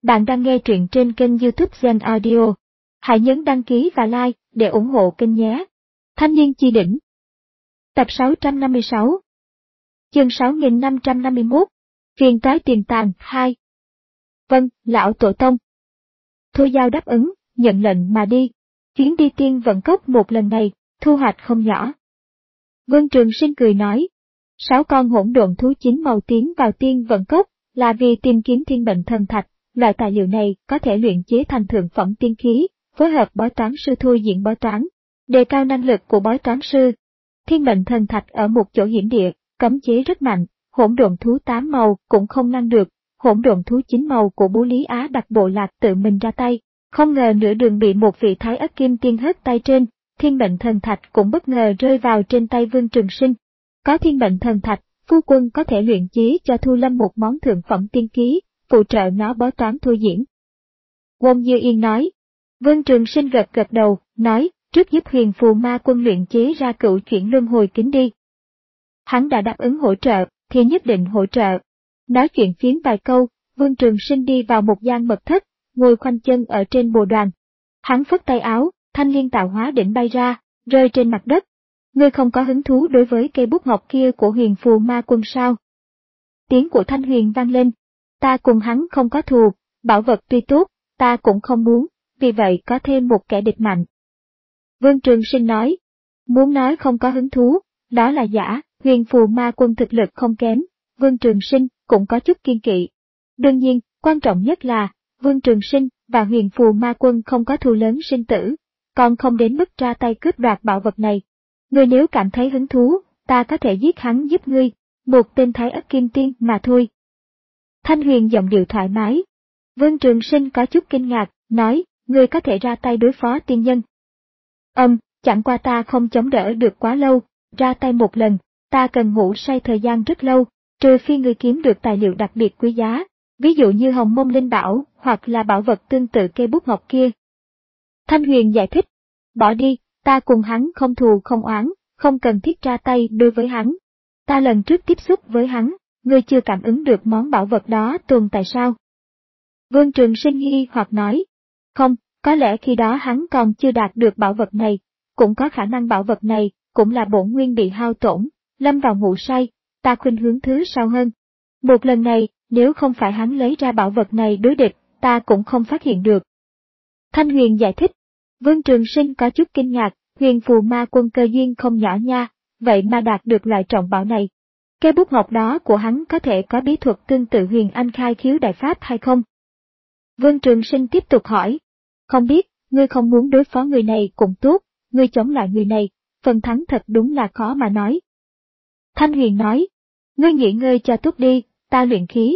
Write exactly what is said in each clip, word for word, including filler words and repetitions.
Bạn đang nghe truyện trên kênh YouTube Zen Audio. Hãy nhấn đăng ký và like để ủng hộ kênh nhé. Thanh niên chi đỉnh. Tập sáu trăm năm mươi sáu. Chương sáu nghìn năm trăm năm mươi mốt. Phiền toái tiền tàng hai. Vâng, lão tổ tông. Thôi Giao đáp ứng, nhận lệnh mà đi. Chuyến đi tiên vận cốc một lần này, thu hoạch không nhỏ. Vương Trường Sinh cười nói, sáu con hỗn độn thú chín màu tiến vào tiên vận cốc là vì tìm kiếm thiên mệnh thần thạch. Loại tài liệu này có thể luyện chế thành thượng phẩm tiên khí, phối hợp bói toán sư thôi diễn bói toán, đề cao năng lực của bói toán sư. Thiên mệnh thần thạch ở một chỗ hiểm địa, cấm chế rất mạnh, hỗn độn thú tám màu cũng không ngăn được, hỗn độn thú chín màu của Bố Lý Á đặc bộ lạc tự mình ra tay, không ngờ nửa đường bị một vị thái ất kim tiên hất tay trên, thiên mệnh thần thạch cũng bất ngờ rơi vào trên tay Vương Trường Sinh. Có thiên mệnh thần thạch, phu quân có thể luyện chế cho Thu Lâm một món thượng phẩm tiên khí, phụ trợ nó bói toán thôi diễn. Wong Như Yên nói. Vương Trường Sinh gật gật đầu, nói, trước giúp Huyền Phù Ma Quân luyện chế ra cựu chuyển luân hồi kính đi. Hắn đã đáp ứng hỗ trợ, thì nhất định hỗ trợ. Nói chuyện phiếm vài câu, Vương Trường Sinh đi vào một gian mật thất, ngồi khoanh chân ở trên bồ đoàn. Hắn phất tay áo, thanh liên tạo hóa đỉnh bay ra, rơi trên mặt đất. Ngươi không có hứng thú đối với cây bút ngọc kia của Huyền Phù Ma Quân sao? Tiếng của Thanh Huyền vang lên. Ta cùng hắn không có thù, bảo vật tuy tốt, ta cũng không muốn, vì vậy có thêm một kẻ địch mạnh. Vương Trường Sinh nói, muốn nói không có hứng thú, đó là giả, Huyền Phù Ma Quân thực lực không kém, Vương Trường Sinh cũng có chút kiên kỵ. Đương nhiên, quan trọng nhất là, Vương Trường Sinh và Huyền Phù Ma Quân không có thù lớn sinh tử, còn không đến mức ra tay cướp đoạt bảo vật này. Ngươi nếu cảm thấy hứng thú, ta có thể giết hắn giúp ngươi, một tên thái ất kim tiên mà thôi. Thanh Huyền giọng điệu thoải mái. Vương Trường Sinh có chút kinh ngạc, nói, ngươi có thể ra tay đối phó tiên nhân. Ừm, chẳng qua ta không chống đỡ được quá lâu, ra tay một lần, ta cần ngủ say thời gian rất lâu, trừ phi ngươi kiếm được tài liệu đặc biệt quý giá, ví dụ như Hồng Mông Linh Bảo hoặc là bảo vật tương tự cây bút ngọc kia. Thanh Huyền giải thích, bỏ đi, ta cùng hắn không thù không oán, không cần thiết ra tay đối với hắn. Ta lần trước tiếp xúc với hắn, ngươi chưa cảm ứng được món bảo vật đó tồn tại sao? Vương Trường Sinh nghi hoặc nói, không, có lẽ khi đó hắn còn chưa đạt được bảo vật này, cũng có khả năng bảo vật này cũng là bổn nguyên bị hao tổn, lâm vào ngủ say, ta khuynh hướng thứ sau hơn. Một lần này, nếu không phải hắn lấy ra bảo vật này đối địch, ta cũng không phát hiện được. Thanh Huyền giải thích, Vương Trường Sinh có chút kinh ngạc, Huyền Phù Ma Quân cơ duyên không nhỏ nha, vậy mà đạt được loại trọng bảo này. Cây bút ngọc đó của hắn có thể có bí thuật tương tự Huyền Anh Khai Khiếu Đại Pháp hay không? Vương Trường Sinh tiếp tục hỏi, không biết, ngươi không muốn đối phó người này cũng tốt, ngươi chống lại người này, phần thắng thật đúng là khó mà nói. Thanh Huyền nói, ngươi nghỉ ngơi cho tốt đi, ta luyện khí.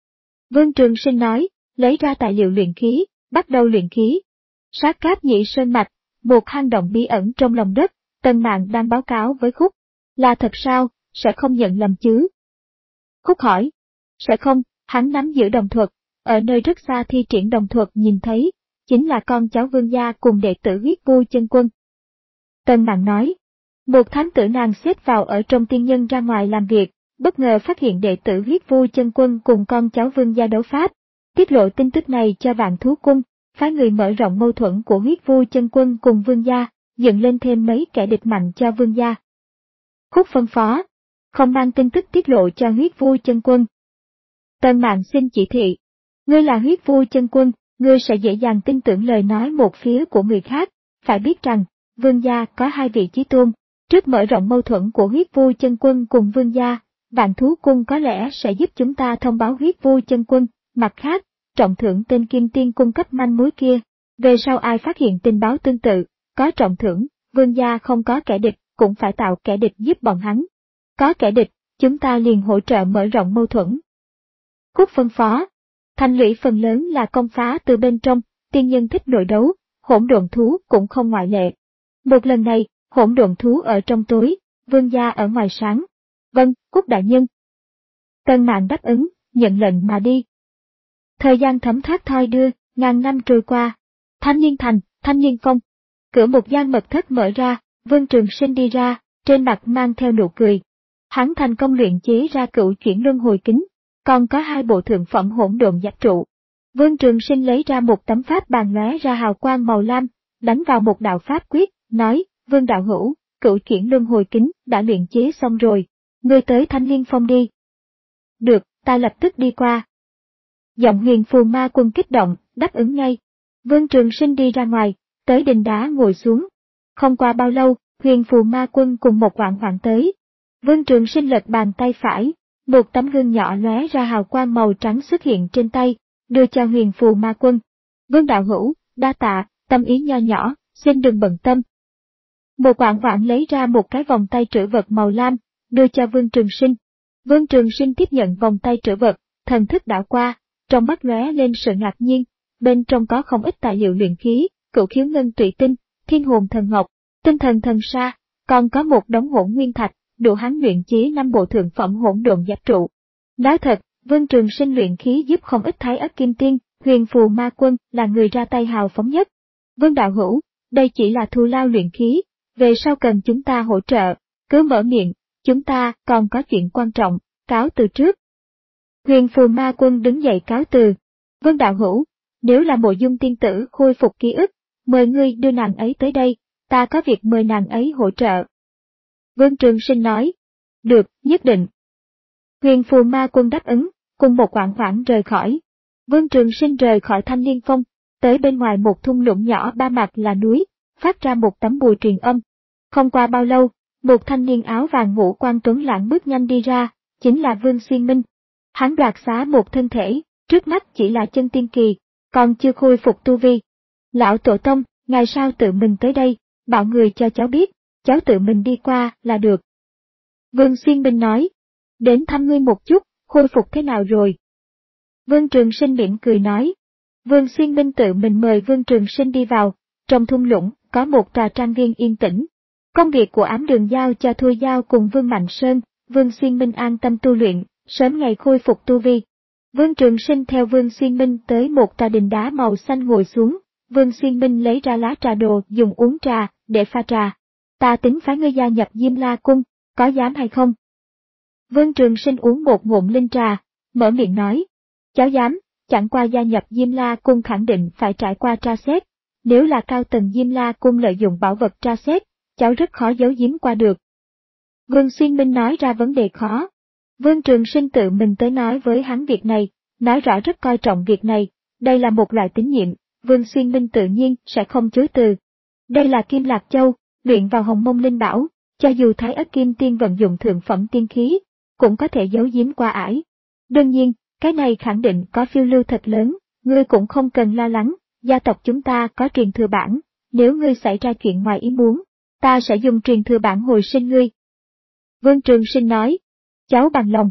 Vương Trường Sinh nói, lấy ra tài liệu luyện khí, bắt đầu luyện khí. Sát Cáp Nhị Sơn Mạch, một hang động bí ẩn trong lòng đất, Tân Mạn đang báo cáo với Khúc. Là thật sao, sẽ không nhận lầm chứ? Khúc hỏi, sẽ không, hắn nắm giữ đồng thuật, ở nơi rất xa thi triển đồng thuật nhìn thấy, chính là con cháu Vương gia cùng đệ tử Huyết Vu Chân Quân. Tân Mạn nói, một thám tử nàng xếp vào ở trong tiên nhân ra ngoài làm việc, bất ngờ phát hiện đệ tử Huyết Vu Chân Quân cùng con cháu Vương gia đấu pháp, tiết lộ tin tức này cho Vạn Thú Cung, phái người mở rộng mâu thuẫn của Huyết Vu Chân Quân cùng Vương gia, dựng lên thêm mấy kẻ địch mạnh cho Vương gia. Khúc phân phó, không mang tin tức tiết lộ cho Huyết Vu Chân Quân. Tân Mạn xin chỉ thị, ngươi là Huyết Vu Chân Quân, ngươi sẽ dễ dàng tin tưởng lời nói một phía của người khác, phải biết rằng, Vương gia có hai vị chí tôn, trước mở rộng mâu thuẫn của Huyết Vu Chân Quân cùng Vương gia, Vạn Thú Cung có lẽ sẽ giúp chúng ta thông báo Huyết Vu Chân Quân, mặt khác, trọng thưởng tên Kim Tiên cung cấp manh mối kia, về sau ai phát hiện tình báo tương tự, có trọng thưởng, Vương gia không có kẻ địch, cũng phải tạo kẻ địch giúp bọn hắn. Có kẻ địch, chúng ta liền hỗ trợ mở rộng mâu thuẫn. Khúc phân phó, thành lũy phần lớn là công phá từ bên trong, tiên nhân thích nội đấu, hỗn độn thú cũng không ngoại lệ. Một lần này, hỗn độn thú ở trong tối, Vương gia ở ngoài sáng. Vâng, Khúc đại nhân. Tân Mạn đáp ứng, nhận lệnh mà đi. Thời gian thấm thoát thoi đưa, ngàn năm trôi qua. Thanh Niên Thành, Thanh Niên Phong. Cửa một gian mật thất mở ra, Vương Trường Sinh đi ra, trên mặt mang theo nụ cười. Hắn thành công luyện chế ra cựu chuyển luân hồi kính, còn có hai bộ thượng phẩm hỗn độn giáp trụ. Vương Trường Sinh lấy ra một tấm pháp bàn lóe ra hào quang màu lam, đánh vào một đạo pháp quyết, nói, Vương đạo hữu, cửu chuyển luân hồi kính đã luyện chế xong rồi, ngươi tới Thanh Liên Phong đi. Được, ta lập tức đi qua. Giọng Huyền Phù Ma Quân kích động, đáp ứng ngay. Vương Trường Sinh đi ra ngoài, tới đình đá ngồi xuống. Không qua bao lâu, Huyền Phù Ma Quân cùng một Hoạn Hoạn tới. Vương Trường Sinh lật bàn tay phải, một tấm gương nhỏ lóe ra hào quang màu trắng xuất hiện trên tay, đưa cho Huyền Phù Ma Quân. Vương đạo hữu, đa tạ, tâm ý nho nhỏ, xin đừng bận tâm. Một Hoạn Hoạn lấy ra một cái vòng tay trữ vật màu lam, đưa cho Vương Trường Sinh. Vương Trường Sinh tiếp nhận vòng tay trữ vật, thần thức đảo qua, trong mắt lóe lên sự ngạc nhiên, bên trong có không ít tài liệu luyện khí, cửu khiếu ngân tụy tinh, thiên hồn thần ngọc, tinh thần thần sa, còn có một đống hỗn nguyên thạch, đủ hắn luyện chế năm bộ thượng phẩm hỗn độn giáp trụ. Nói thật, Vương Trường Sinh luyện khí giúp không ít Thái Ất Kim Tiên, Huyền Phù Ma Quân là người ra tay hào phóng nhất. Vương đạo hữu, đây chỉ là thù lao luyện khí, về sau cần chúng ta hỗ trợ, cứ mở miệng, chúng ta còn có chuyện quan trọng, cáo từ trước. Huyền Phù Ma Quân đứng dậy cáo từ. Vương đạo hữu, nếu là Mộ Dung tiên tử khôi phục ký ức, mời ngươi đưa nàng ấy tới đây, ta có việc mời nàng ấy hỗ trợ. Vương Trường Sinh nói, được, nhất định. Huyền Phù Ma Quân đáp ứng, cùng một Hoạn Hoạn rời khỏi. Vương Trường Sinh rời khỏi Thanh Liên Phong, tới bên ngoài một thung lũng nhỏ ba mặt là núi, phát ra một tấm bùa truyền âm. Không qua bao lâu, một thanh niên áo vàng ngũ quan tuấn lãng bước nhanh đi ra, chính là Vương Xuyên Minh. Hắn đoạt xá một thân thể, trước mắt chỉ là chân tiên kỳ, còn chưa khôi phục tu vi. Lão tổ tông, ngài sao tự mình tới đây, bảo người cho cháu biết, cháu tự mình đi qua là được. Vương Xuyên Minh nói, đến thăm ngươi một chút, khôi phục thế nào rồi? Vương Trường Sinh mỉm cười nói. Vương Xuyên Minh tự mình mời Vương Trường Sinh đi vào, trong thung lũng có một tòa trang viên yên tĩnh. Công việc của Ám Đường giao cho Thôi Giao cùng Vương Mạnh Sơn, Vương Xuyên Minh an tâm tu luyện, sớm ngày khôi phục tu vi. Vương Trường Sinh theo Vương Xuyên Minh tới một tòa đình đá màu xanh ngồi xuống, Vương Xuyên Minh lấy ra lá trà đồ dùng uống trà, để pha trà. Ta tính phái ngươi gia nhập Diêm La Cung, có dám hay không? Vương Trường Sinh uống một ngụm linh trà, mở miệng nói, cháu dám, chẳng qua gia nhập Diêm La Cung khẳng định phải trải qua tra xét, nếu là cao tầng Diêm La Cung lợi dụng bảo vật tra xét, cháu rất khó giấu giếm qua được. Vương Xuyên Minh nói ra vấn đề khó. Vương Trường Sinh tự mình tới nói với hắn việc này, nói rõ rất coi trọng việc này, đây là một loại tín nhiệm, Vương Xuyên Minh tự nhiên sẽ không chối từ. Đây là Kim Lạc Châu, luyện vào Hồng Mông Linh Bảo, cho dù Thái Ất Kim Tiên vận dụng thượng phẩm tiên khí, cũng có thể giấu giếm qua ải. Đương nhiên, cái này khẳng định có phiêu lưu thật lớn, ngươi cũng không cần lo lắng, gia tộc chúng ta có truyền thừa bản, nếu ngươi xảy ra chuyện ngoài ý muốn, ta sẽ dùng truyền thừa bản hồi sinh ngươi. Vương Trường Sinh nói, cháu bằng lòng.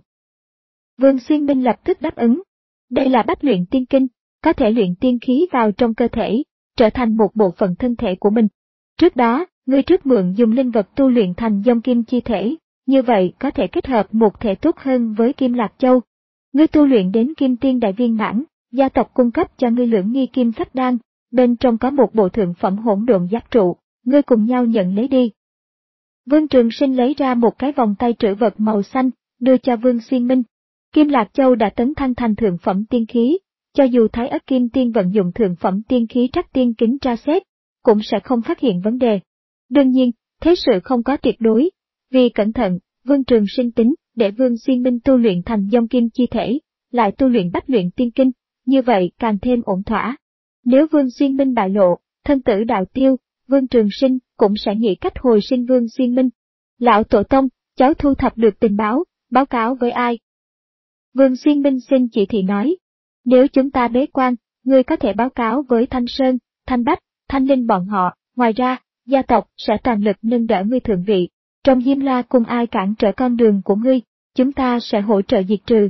Vương Xuyên Minh lập tức đáp ứng. Đây là bách luyện tiên kinh, có thể luyện tiên khí vào trong cơ thể, trở thành một bộ phận thân thể của mình. Trước đó, ngươi trước mượn dùng linh vật tu luyện thành dông kim chi thể, như vậy có thể kết hợp một thể tốt hơn với Kim Lạc Châu. Ngươi tu luyện đến Kim Tiên đại viên mãn, gia tộc cung cấp cho ngươi lưỡng nghi kim phách đan, bên trong có một bộ thượng phẩm hỗn độn giáp trụ, ngươi cùng nhau nhận lấy đi. Vương Trường Sinh lấy ra một cái vòng tay trữ vật màu xanh, đưa cho Vương Xuyên Minh. Kim Lạc Châu đã tấn thăng thành thượng phẩm tiên khí, cho dù Thái Ất Kim Tiên vận dụng thượng phẩm tiên khí trắc tiên kính tra xét, cũng sẽ không phát hiện vấn đề. Đương nhiên, thế sự không có tuyệt đối, vì cẩn thận, Vương Trường Sinh tính để Vương Xuyên Minh tu luyện thành dông kim chi thể, lại tu luyện bách luyện tiên kinh, như vậy càng thêm ổn thỏa. Nếu Vương Xuyên Minh bại lộ, thân tử đạo tiêu, Vương Trường Sinh cũng sẽ nghĩ cách hồi sinh Vương Xuyên Minh. Lão tổ tông, cháu thu thập được tình báo, báo cáo với ai? Vương Xuyên Minh xin chỉ thị nói, nếu chúng ta bế quan, ngươi có thể báo cáo với Thanh Sơn, Thanh Bách, Thanh Linh bọn họ, ngoài ra, gia tộc sẽ toàn lực nâng đỡ ngươi thượng vị. Trong Diêm La Cung ai cản trở con đường của ngươi, chúng ta sẽ hỗ trợ diệt trừ.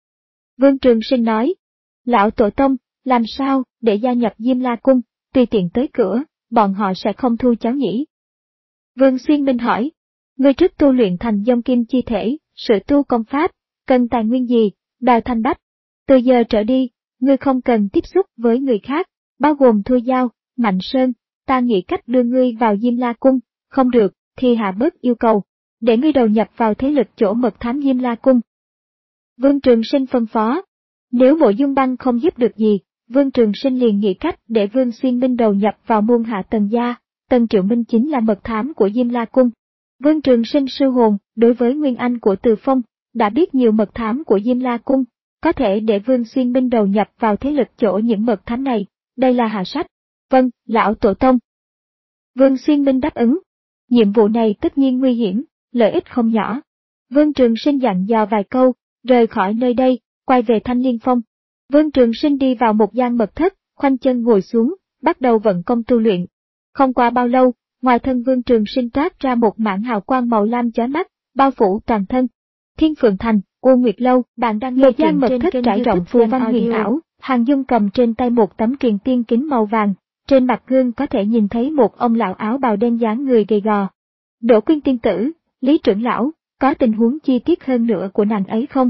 Vương Trường Sinh nói, lão tổ tông, làm sao để gia nhập Diêm La Cung, tùy tiện tới cửa, bọn họ sẽ không thu cháu nhỉ? Vương Xuyên Minh hỏi, ngươi trước tu luyện thành dông kim chi thể, sự tu công pháp, cần tài nguyên gì, Đào Thanh Bách. Từ giờ trở đi, ngươi không cần tiếp xúc với người khác, bao gồm Thôi Giao, Mạnh Sơn, ta nghĩ cách đưa ngươi vào Diêm La Cung, không được, thì hạ bớt yêu cầu, để ngươi đầu nhập vào thế lực chỗ mật thám Diêm La Cung. Vương Trường Sinh phân phó, nếu Mộ Dung Băng không giúp được gì, Vương Trường Sinh liền nghĩ cách để Vương Xuyên Minh đầu nhập vào môn hạ Tần gia. Tần Triệu Minh chính là mật thám của Diêm La Cung. Vương Trường Sinh sư hồn đối với nguyên anh của Từ Phong, đã biết nhiều mật thám của Diêm La Cung, có thể để Vương Xuyên Minh đầu nhập vào thế lực chỗ những mật thám này, đây là hạ sách. Vâng, lão tổ tông. Vương Xuyên Minh đáp ứng. Nhiệm vụ này tất nhiên nguy hiểm, lợi ích không nhỏ. Vương Trường Sinh dặn dò vài câu, rời khỏi nơi đây, quay về Thanh Liên Phong. Vương Trường Sinh đi vào một gian mật thất, khoanh chân ngồi xuống, bắt đầu vận công tu luyện. Không qua bao lâu, ngoài thân Vương Trường Sinh toát ra một mảng hào quang màu lam chói mắt, bao phủ toàn thân. Thiên Phượng Thành, U Nguyệt Lâu, bạn đang nghe gian mật thất trải rộng phù văn huyền ảo. Hàng Dung cầm trên tay một tấm truyền tiên kính màu vàng, trên mặt gương có thể nhìn thấy một ông lão áo bào đen dáng người gầy gò. Đỗ Quyên tiên tử, Lý trưởng lão, có tình huống chi tiết hơn nữa của nàng ấy không?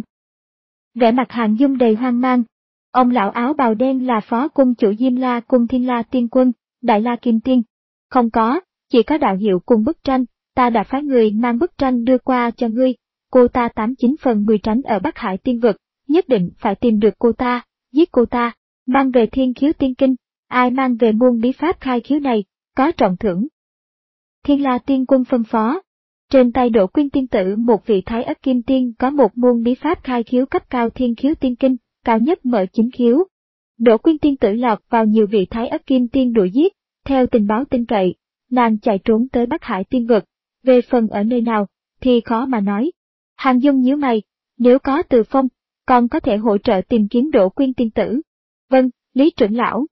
Vẻ mặt Hàng Dung đầy hoang mang. Ông lão áo bào đen là phó cung chủ Diêm La Cung Thiên La Tiên Quân, Đại La Kim Tiên. Không có, chỉ có đạo hiệu cùng bức tranh, ta đã phái người mang bức tranh đưa qua cho ngươi. Cô ta tám chín phần mười tránh ở Bắc Hải Tiên Vực, nhất định phải tìm được cô ta, giết cô ta, mang về Thiên Khiếu Tiên Kinh, ai mang về môn bí pháp khai khiếu này, có trọng thưởng. Thiên La Tiên Quân phân phó. Trên tay Đỗ Quyên tiên tử một vị Thái Ất Kim Tiên có một môn bí pháp khai khiếu cấp cao Thiên Khiếu Tiên Kinh, cao nhất mở chín khiếu. Đỗ Quyên tiên tử lọt vào nhiều vị Thái Ất Kim Tiên đuổi giết, theo tình báo tin cậy, nàng chạy trốn tới Bắc Hải Tiên Vực, về phần ở nơi nào, thì khó mà nói. Hàng Dung nhíu mày, nếu có Từ Phong, còn có thể hỗ trợ tìm kiếm Đỗ Quyên tiên tử. Vâng, Lý trưởng lão.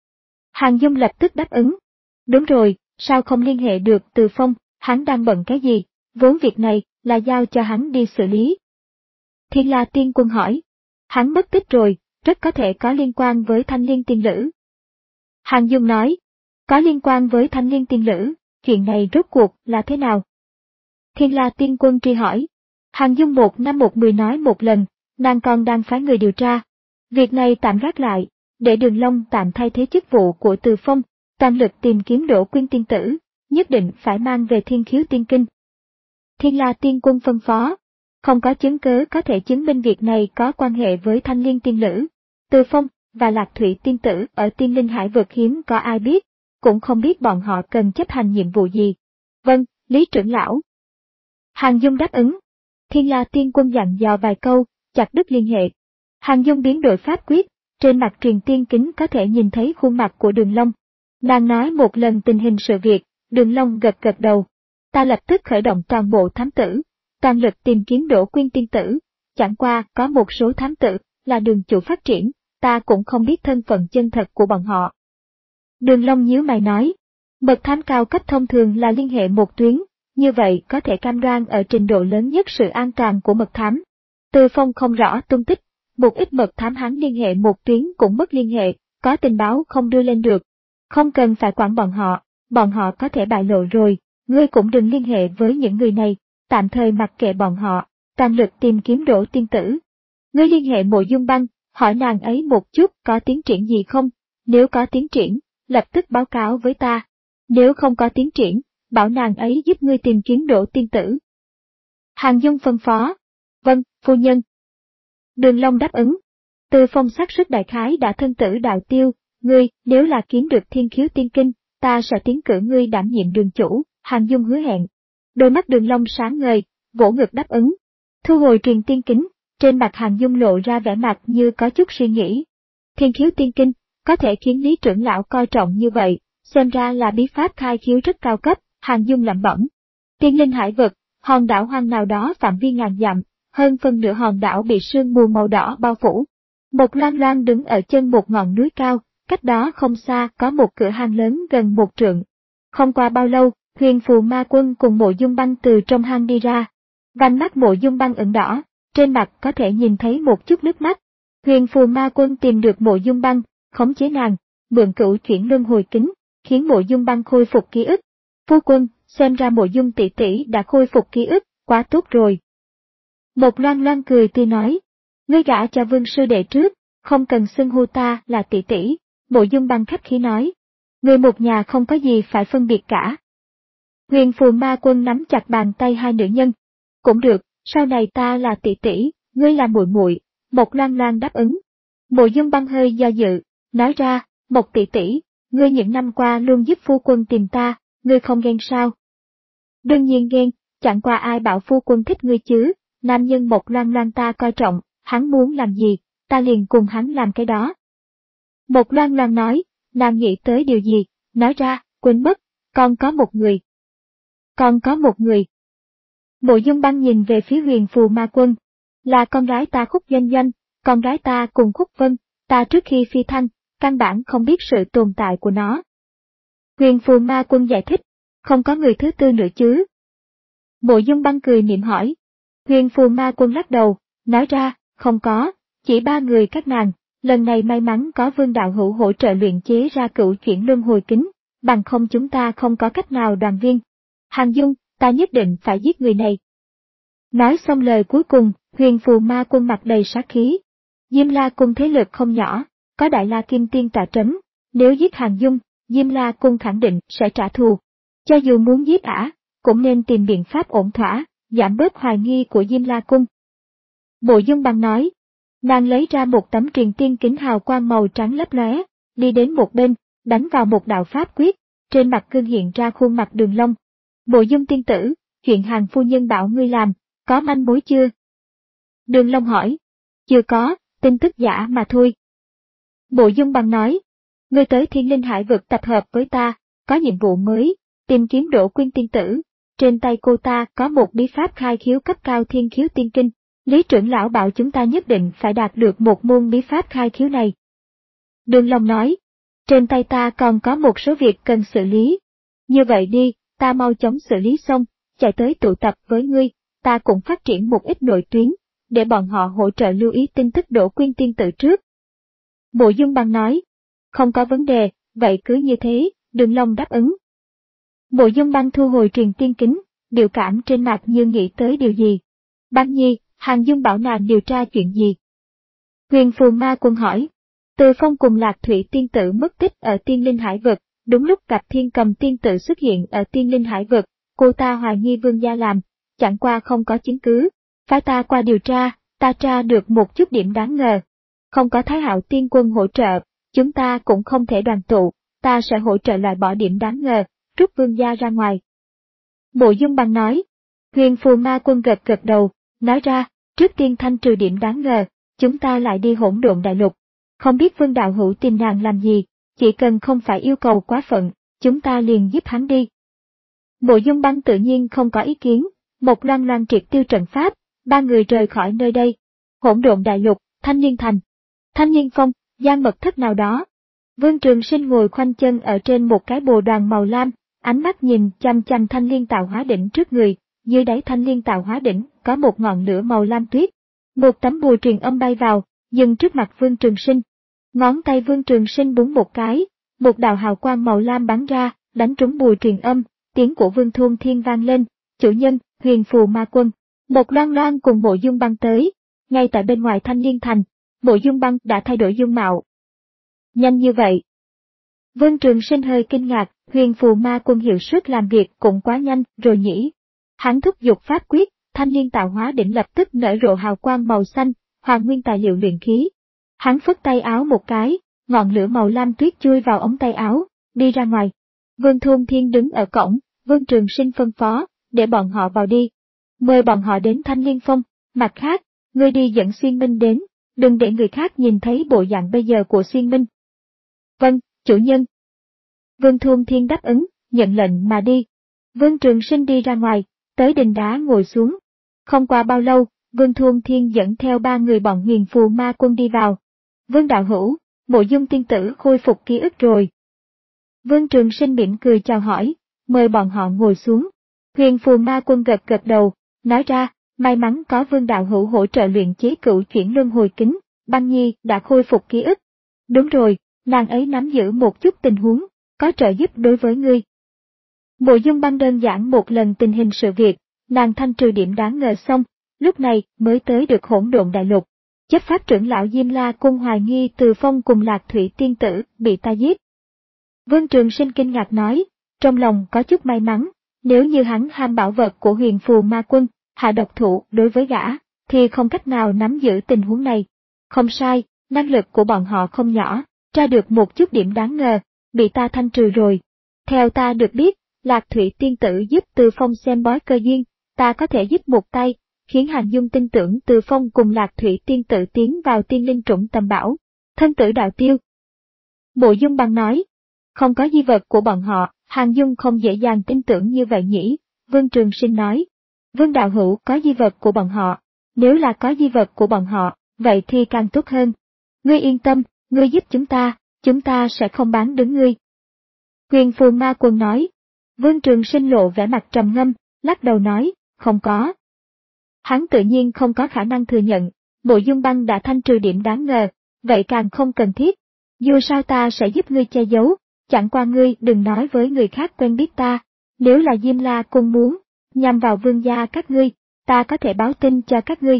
Hàng Dung lập tức đáp ứng. Đúng rồi, sao không liên hệ được Từ Phong, hắn đang bận cái gì, vốn việc này là giao cho hắn đi xử lý. Thiên La Tiên Quân hỏi. Hắn mất tích rồi, rất có thể có liên quan với Thanh Liên Tiên Lữ. Hàng Dung nói, có liên quan với Thanh Liên Tiên Lữ, chuyện này rốt cuộc là thế nào? Thiên La Tiên Quân truy hỏi. Hàng Dung một năm một mười nói một lần, nàng còn đang phái người điều tra. Việc này tạm gác lại, để Đường Long tạm thay thế chức vụ của Từ Phong, toàn lực tìm kiếm Đỗ Quyên tiên tử, nhất định phải mang về Thiên Khiếu Tiên Kinh. Thiên La Tiên Quân phân phó, không có chứng cứ có thể chứng minh việc này có quan hệ với Thanh Liên Tiên Lữ. Từ Phong và Lạc Thụy tiên tử ở Tiên Linh Hải vực hiếm có ai biết, cũng không biết bọn họ cần chấp hành nhiệm vụ gì. Vâng, Lý trưởng lão. Hàng Dung đáp ứng. Thiên La Tiên Quân dặn dò vài câu, chặt đứt liên hệ. Hàng Dung biến đổi pháp quyết, trên mặt truyền tiên kính có thể nhìn thấy khuôn mặt của Đường Long. Nàng nói một lần tình hình sự việc, Đường Long gật gật đầu. Ta lập tức khởi động toàn bộ thám tử, toàn lực tìm kiếm Đỗ Quyên tiên tử. Chẳng qua có một số thám tử là Đường chủ phát triển, ta cũng không biết thân phận chân thật của bọn họ. Đường Long nhíu mày nói, mật thám cao cấp thông thường là liên hệ một tuyến, như vậy có thể cam đoan ở trình độ lớn nhất sự an toàn của mật thám. Từ Phong không rõ tung tích, một ít mật thám hắn liên hệ một tuyến cũng mất liên hệ, có tình báo không đưa lên được. Không cần phải quản bọn họ, bọn họ có thể bại lộ rồi, ngươi cũng đừng liên hệ với những người này, tạm thời mặc kệ bọn họ, toàn lực tìm kiếm Đỗ tiên tử. Ngươi liên hệ Mộ Dung Băng, hỏi nàng ấy một chút có tiến triển gì không, nếu có tiến triển, lập tức báo cáo với ta. Nếu không có tiến triển, bảo nàng ấy giúp ngươi tìm kiếm Đỗ tiên tử. Hàng Dung phân phó. Vâng, phu nhân. Đường Long đáp ứng. Từ Phong xác suất đại khái đã thân tử đạo tiêu, ngươi, nếu là kiếm được Thiên Khiếu Tiên Kinh, ta sẽ tiến cử ngươi đảm nhiệm đường chủ, Hàng Dung hứa hẹn. Đôi mắt Đường Long sáng ngời, vỗ ngực đáp ứng. Thu hồi truyền tiên kính, trên mặt Hàng Dung lộ ra vẻ mặt như có chút suy nghĩ. Thiên Khiếu Tiên Kinh, có thể khiến Lý trưởng lão coi trọng như vậy, xem ra là bí pháp khai khiếu rất cao cấp, Hàng Dung lẩm bẩm. Tiên Linh Hải vực, hòn đảo hoang nào đó phạm vi ngàn dặm, hơn phân nửa hòn đảo bị sương mù màu đỏ bao phủ. Một Loan Loan đứng ở chân một ngọn núi cao, cách đó không xa có một cửa hang lớn gần một trượng. Không qua bao lâu, Huyền Phù Ma Quân cùng Mộ Dung Băng từ trong hang đi ra. Vành mắt Mộ Dung Băng ửng đỏ, trên mặt có thể nhìn thấy một chút nước mắt. Huyền Phù Ma Quân tìm được Mộ Dung Băng, khống chế nàng, mượn cửu chuyển luân hồi kính, khiến Mộ Dung Băng khôi phục ký ức. Phu quân, xem ra Mộ Dung tỷ tỷ đã khôi phục ký ức, quá tốt rồi. Một Loan Loan cười tươi nói, ngươi gả cho Vương sư đệ trước, không cần xưng hô ta là tỷ tỷ. Mộ Dung Băng khách khí nói, người một nhà không có gì phải phân biệt cả. Huyền Phù Ma Quân nắm chặt bàn tay hai nữ nhân. Cũng được, sau này ta là tỷ tỷ, ngươi là muội muội. Một Loan Loan đáp ứng. Mộ Dung Băng hơi do dự, nói ra, Mộc tỷ tỷ, ngươi những năm qua luôn giúp phu quân tìm ta, ngươi không ghen sao? Đương nhiên ghen, chẳng qua ai bảo phu quân thích ngươi chứ, nam nhân Mộc Loan Loan ta coi trọng, hắn muốn làm gì, ta liền cùng hắn làm cái đó. Mộc Loan Loan nói, nàng nghĩ tới điều gì, nói ra, quên mất, con có một người. Con có một người. Mộ Dung Băng nhìn về phía Huyền Phù Ma Quân, là con gái ta Khúc Doanh Doanh, con gái ta cùng Khúc Vân, ta trước khi phi thăng, căn bản không biết sự tồn tại của nó. Huyền Phù Ma Quân giải thích, không có người thứ tư nữa chứ. Mộ Dung Băng cười mỉm hỏi. Huyền Phù Ma Quân lắc đầu, nói ra, không có, chỉ ba người các nàng, lần này may mắn có Vương Đạo Hữu hỗ trợ luyện chế ra cửu chuyển luân hồi kính, bằng không chúng ta không có cách nào đoàn viên. Hàng Dung, ta nhất định phải giết người này. Nói xong lời cuối cùng, Huyền Phù Ma Quân mặt đầy sát khí. Diêm La Cung thế lực không nhỏ, có Đại La Kim Tiên tọa trấn, nếu giết Hàng Dung, Diêm La Cung khẳng định sẽ trả thù. Cho dù muốn giết ả, cũng nên tìm biện pháp ổn thỏa, giảm bớt hoài nghi của Diêm La Cung. Mộ Dung Băng nói, nàng lấy ra một tấm truyền tiên kính hào quang màu trắng lấp lóe, đi đến một bên, đánh vào một đạo pháp quyết, trên mặt gương hiện ra khuôn mặt Đường Long. Mộ Dung tiên tử, chuyện Hàng phu nhân bảo ngươi làm, có manh mối chưa? Đường Long hỏi, chưa có, tin tức giả mà thôi. Mộ Dung Băng nói, ngươi tới Thiên Linh Hải vực tập hợp với ta, có nhiệm vụ mới, tìm kiếm Đỗ Quyên tiên tử, trên tay cô ta có một bí pháp khai khiếu cấp cao Thiên Khiếu Tiên Kinh, Lý trưởng lão bảo chúng ta nhất định phải đạt được một môn bí pháp khai khiếu này. Đường Long nói, trên tay ta còn có một số việc cần xử lý. Như vậy đi, ta mau chóng xử lý xong, chạy tới tụ tập với ngươi, ta cũng phát triển một ít nội tuyến, để bọn họ hỗ trợ lưu ý tin tức Đỗ Quyên tiên tử trước. Mộ Dung Băng nói, không có vấn đề, vậy cứ như thế, Đường Long đáp ứng. Mộ Dung Băng thu hồi truyền tiên kính, biểu cảm trên mặt như nghĩ tới điều gì. Băng nhi, Hàng Dung bảo nàng điều tra chuyện gì? Huyền Phù Ma Quân hỏi. Từ Phong cùng Lạc Thủy tiên tử mất tích ở Tiên Linh Hải vực, đúng lúc gặp Thiên Cầm tiên tử xuất hiện ở Tiên Linh Hải vực, cô ta hoài nghi Vương gia làm, chẳng qua không có chứng cứ, phái ta qua điều tra, ta tra được một chút điểm đáng ngờ. Không có Thái Hạo tiên quân hỗ trợ, chúng ta cũng không thể đoàn tụ, ta sẽ hỗ trợ loại bỏ điểm đáng ngờ, rút Vương gia ra ngoài. Mộ Dung Băng nói. Huyền Phù Ma Quân gật gật đầu, nói ra, trước tiên thanh trừ điểm đáng ngờ, chúng ta lại đi Hỗn Độn Đại Lục. Không biết Vương đạo hữu tìm nàng làm gì, chỉ cần không phải yêu cầu quá phận, chúng ta liền giúp hắn đi. Mộ Dung Băng tự nhiên không có ý kiến, Mộc Loan Loan triệt tiêu trận pháp, ba người rời khỏi nơi đây. Hỗn Độn Đại Lục, Thanh Niên Thành, Thanh Niên Phong, gian mật thất nào đó. Vương Trường Sinh ngồi khoanh chân ở trên một cái bồ đoàn màu lam, ánh mắt nhìn chăm chăm Thanh Liên Tạo Hóa Đỉnh trước người, dưới đáy Thanh Liên Tạo Hóa Đỉnh có một ngọn lửa màu lam tuyết. Một tấm bùa truyền âm bay vào, dừng trước mặt Vương Trường Sinh. Ngón tay Vương Trường Sinh búng một cái, một đạo hào quang màu lam bắn ra, đánh trúng bùa truyền âm, tiếng của Vương Thôn Thiên vang lên, chủ nhân, Huyền Phù Ma Quân. Một Loan Loan cùng Mộ Dung Băng tới, ngay tại bên ngoài Thanh Liên Thành, Mộ Dung Băng đã thay đổi dung mạo. Nhanh như vậy. Vương Trường Sinh hơi kinh ngạc, Huyền Phù Ma Quân hiệu suất làm việc cũng quá nhanh rồi nhỉ. Hắn thúc giục pháp quyết, Thanh Liên Tạo Hóa Đỉnh lập tức nở rộ hào quang màu xanh, hoàn nguyên tài liệu luyện khí. Hắn phất tay áo một cái, ngọn lửa màu lam tuyết chui vào ống tay áo, đi ra ngoài. Vương Thôn Thiên đứng ở cổng, Vương Trường Sinh phân phó, để bọn họ vào đi. Mời bọn họ đến Thanh Liên Phong, mặt khác, ngươi đi dẫn Xuyên Minh đến, đừng để người khác nhìn thấy bộ dạng bây giờ của Xuyên Minh. Vâng, chủ nhân. Vương Thôn Thiên đáp ứng, nhận lệnh mà đi. Vương Trường Sinh đi ra ngoài, tới đình đá ngồi xuống. Không qua bao lâu, Vương Thôn Thiên dẫn theo ba người bọn Huyền Phù Ma Quân đi vào. Vương đạo hữu, Mộ Dung tiên tử khôi phục ký ức rồi. Vương Trường Sinh mỉm cười chào hỏi, mời bọn họ ngồi xuống. Huyền Phù Ma Quân gật gật đầu, nói ra, may mắn có Vương đạo hữu hỗ trợ luyện chế cửu chuyển luân hồi kính, Băng Nhi đã khôi phục ký ức. Đúng rồi, nàng ấy nắm giữ một chút tình huống, có trợ giúp đối với ngươi. Mộ Dung Băng đơn giản một lần tình hình sự việc, nàng thanh trừ điểm đáng ngờ xong, lúc này mới tới được Hỗn Độn Đại Lục. Chấp pháp trưởng lão Diêm La Cung hoài nghi Từ Phong cùng Lạc Thủy tiên tử bị ta giết. Vương Trường Sinh kinh ngạc nói, trong lòng có chút may mắn, nếu như hắn ham bảo vật của Huyền Phù Ma Quân, hạ độc thủ đối với gã, thì không cách nào nắm giữ tình huống này. Không sai, năng lực của bọn họ không nhỏ, tra được một chút điểm đáng ngờ, bị ta thanh trừ rồi. Theo ta được biết, Lạc Thủy tiên tử giúp Từ Phong xem bói cơ duyên, ta có thể giúp một tay, khiến Hàng Dung tin tưởng Từ Phong cùng Lạc Thủy tiên tử tiến vào tiên linh trũng tầm bảo. Thân tử đạo tiêu. Mộ Dung Băng nói, không có di vật của bọn họ, Hàng Dung không dễ dàng tin tưởng như vậy nhỉ. Vương Trường Sinh nói, Vương đạo hữu có di vật của bọn họ, nếu là có di vật của bọn họ, vậy thì càng tốt hơn. Ngươi yên tâm, ngươi giúp chúng ta, chúng ta sẽ không bán đứng ngươi. Huyền Phù Ma Quân nói. Vương Trường Sinh lộ vẻ mặt trầm ngâm, lắc đầu nói, không có. Hắn tự nhiên không có khả năng thừa nhận, Mộ Dung Băng đã thanh trừ điểm đáng ngờ, vậy càng không cần thiết. Dù sao ta sẽ giúp ngươi che giấu, chẳng qua ngươi đừng nói với người khác quen biết ta, nếu là Diêm La Cung muốn, nhằm vào vương gia các ngươi, ta có thể báo tin cho các ngươi.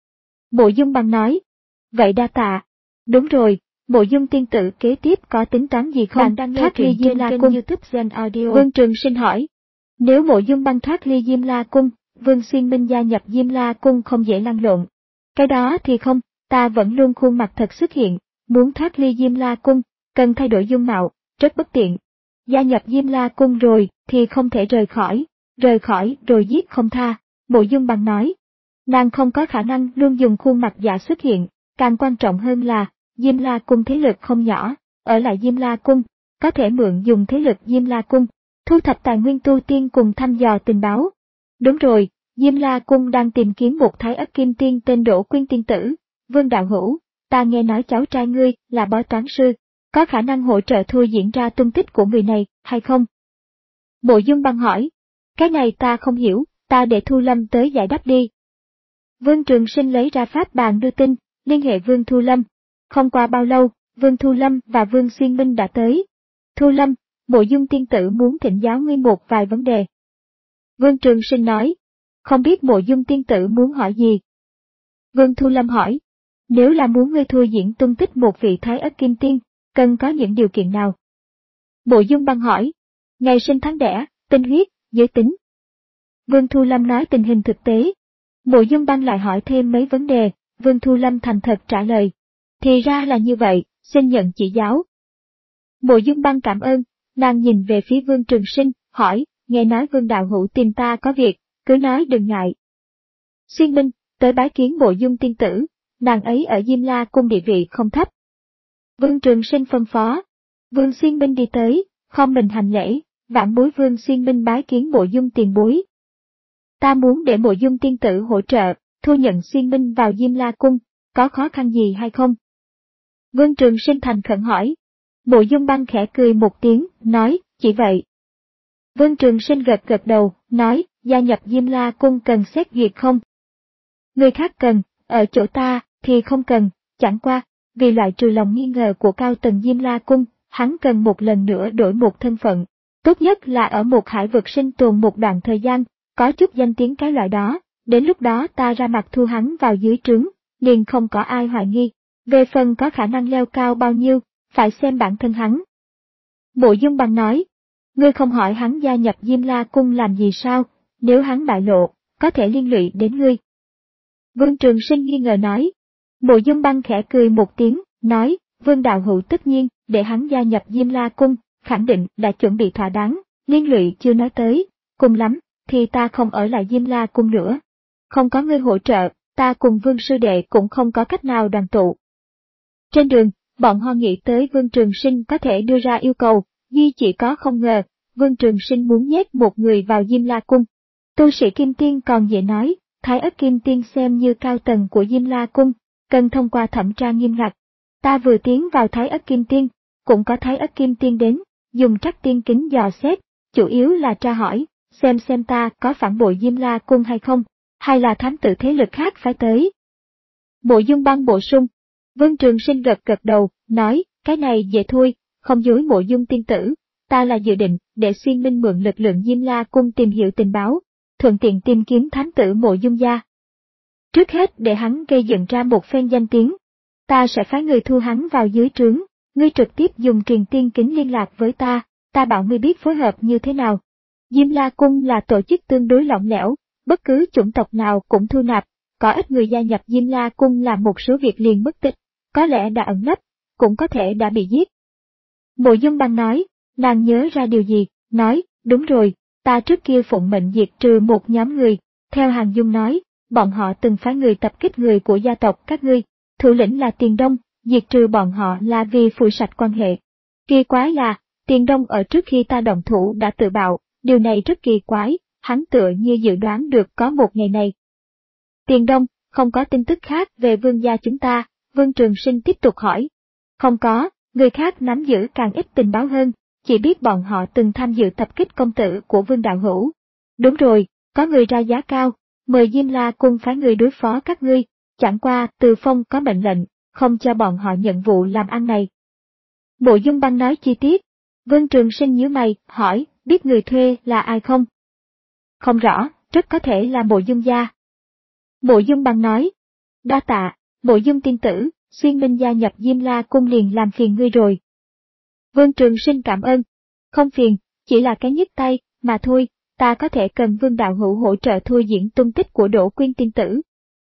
Mộ Dung Băng nói, vậy đa tạ. Đúng rồi, Mộ Dung tiên tử kế tiếp có tính toán gì không? Bạn đang nghe truyện trên kênh YouTube Gen Audio. Vương Trường Sinh hỏi, nếu Mộ Dung Băng thoát ly Diêm La Cung, Vương Xuyên Minh gia nhập Diêm La Cung không dễ lăn lộn. Cái đó thì không, ta vẫn luôn khuôn mặt thật xuất hiện, muốn thoát ly Diêm La Cung, cần thay đổi dung mạo, rất bất tiện. Gia nhập Diêm La Cung rồi thì không thể rời khỏi, rời khỏi rồi giết không tha. Mộ Dung Băng nói, nàng không có khả năng luôn dùng khuôn mặt giả xuất hiện, càng quan trọng hơn là, Diêm La Cung thế lực không nhỏ, ở lại Diêm La Cung, có thể mượn dùng thế lực Diêm La Cung, thu thập tài nguyên tu tiên cùng thăm dò tình báo. Đúng rồi, Diêm La Cung đang tìm kiếm một thái ất kim tiên tên Đỗ Quyên tiên tử. Vương đạo hữu, ta nghe nói cháu trai ngươi là bói toán sư, có khả năng hỗ trợ Thu diễn ra tung tích của người này, hay không? Mộ Dung Băng hỏi, cái này ta không hiểu, ta để Thu Lâm tới giải đáp đi. Vương Trường Sinh lấy ra pháp bàn đưa tin, liên hệ Vương Thu Lâm. Không qua bao lâu, Vương Thu Lâm và Vương Xuyên Minh đã tới. Thu Lâm, Mộ Dung tiên tử muốn thỉnh giáo ngươi một vài vấn đề. Vương Trường Sinh nói, không biết Mộ Dung tiên tử muốn hỏi gì. Vương Thu Lâm hỏi, nếu là muốn ngươi Thu diễn tung tích một vị thái ất kim tiên, cần có những điều kiện nào? Mộ Dung Băng hỏi, ngày sinh tháng đẻ, tinh huyết, giới tính. Vương Thu Lâm nói tình hình thực tế. Mộ Dung Băng lại hỏi thêm mấy vấn đề, Vương Thu Lâm thành thật trả lời. Thì ra là như vậy, xin nhận chỉ giáo. Mộ Dung Băng cảm ơn, nàng nhìn về phía Vương Trường Sinh, hỏi, nghe nói Vương đạo hữu tìm ta có việc, cứ nói đừng ngại. Xuyên Minh, tới bái kiến Mộ Dung tiên tử, nàng ấy ở Diêm La Cung địa vị không thấp. Vương Trường Sinh phân phó. Vương Xuyên Minh đi tới, khom mình hành lễ, vãn bối Vương Xuyên Minh bái kiến Mộ Dung tiền bối. Ta muốn để Mộ Dung tiên tử hỗ trợ, thu nhận Xuyên Minh vào Diêm La Cung, có khó khăn gì hay không? Vương Trường Sinh thành khẩn hỏi. Mộ Dung Băng khẽ cười một tiếng, nói, chỉ vậy. Vương Trường Sinh gật gật đầu, nói, gia nhập Diêm La Cung cần xét duyệt không? Người khác cần, ở chỗ ta, thì không cần, chẳng qua, vì loại trừ lòng nghi ngờ của cao tầng Diêm La Cung, hắn cần một lần nữa đổi một thân phận. Tốt nhất là ở một hải vực sinh tồn một đoạn thời gian, có chút danh tiếng cái loại đó, đến lúc đó ta ra mặt thu hắn vào dưới trướng, liền không có ai hoài nghi. Về phần có khả năng leo cao bao nhiêu, phải xem bản thân hắn. Mộ Dung Băng nói, ngươi không hỏi hắn gia nhập Diêm La Cung làm gì sao, nếu hắn bại lộ, có thể liên lụy đến ngươi. Vương Trường Sinh nghi ngờ nói. Mộ Dung Băng khẽ cười một tiếng, nói, Vương đạo hữu tất nhiên, để hắn gia nhập Diêm La Cung, khẳng định đã chuẩn bị thỏa đáng, liên lụy chưa nói tới, cùng lắm, thì ta không ở lại Diêm La Cung nữa. Không có ngươi hỗ trợ, ta cùng Vương sư đệ cũng không có cách nào đoàn tụ. Trên đường, bọn họ nghĩ tới Vương Trường Sinh có thể đưa ra yêu cầu, duy chỉ có không ngờ, Vương Trường Sinh muốn nhét một người vào Diêm La Cung. Tu sĩ Kim Tiên còn dễ nói, Thái ất Kim Tiên xem như cao tầng của Diêm La Cung, cần thông qua thẩm tra nghiêm ngặt. Ta vừa tiến vào Thái ất Kim Tiên, cũng có Thái ất Kim Tiên đến, dùng trắc tiên kính dò xét, chủ yếu là tra hỏi, xem xem ta có phản bội Diêm La Cung hay không, hay là thám tử thế lực khác phải tới. Mộ Dung Băng bổ sung. Vương Trường Sinh gật gật đầu, nói, cái này dễ thôi, không dối Mộ Dung tiên tử, ta là dự định để Xuyên Minh mượn lực lượng Diêm La Cung tìm hiểu tình báo, thuận tiện tìm kiếm thám tử Mộ Dung gia. Trước hết để hắn gây dựng ra một phen danh tiếng, ta sẽ phái người thu hắn vào dưới trướng, ngươi trực tiếp dùng truyền tiên kính liên lạc với ta, ta bảo ngươi biết phối hợp như thế nào. Diêm La Cung là tổ chức tương đối lỏng lẻo, bất cứ chủng tộc nào cũng thu nạp, có ít người gia nhập Diêm La Cung làm một số việc liền mất tích, có lẽ đã ẩn nấp, cũng có thể đã bị giết. Mộ Dung Băng nói, nàng nhớ ra điều gì, nói, đúng rồi, ta trước kia phụng mệnh diệt trừ một nhóm người, theo Hàng Dung nói, bọn họ từng phái người tập kích người của gia tộc các ngươi, thủ lĩnh là Tiền Đông, diệt trừ bọn họ là vì phủi sạch quan hệ. Kỳ quái là, Tiền Đông ở trước khi ta động thủ đã tự bạo, điều này rất kỳ quái, hắn tựa như dự đoán được có một ngày này. Tiền Đông, không có tin tức khác về vương gia chúng ta, Vương Trường Sinh tiếp tục hỏi. Không có, người khác nắm giữ càng ít tình báo hơn, chỉ biết bọn họ từng tham dự tập kích công tử của Vương Đạo Hữu. Đúng rồi, có người ra giá cao, mời Diêm La Cung phái người đối phó các ngươi, chẳng qua Từ Phong có mệnh lệnh, không cho bọn họ nhận vụ làm ăn này. Mộ Dung Băng nói chi tiết. Vương Trường Sinh nhíu mày, hỏi, biết người thuê là ai không? Không rõ, rất có thể là Mộ Dung gia. Mộ Dung Băng nói, đa tạ, Mộ Dung tiên tử, Xuyên Minh gia nhập Diêm La Cung liền làm phiền ngươi rồi. Vương Trường Sinh cảm ơn, không phiền, chỉ là cái nhức tay, mà thôi, ta có thể cần Vương Đạo Hữu hỗ trợ thôi diễn tung tích của Đỗ Quyên tiên tử.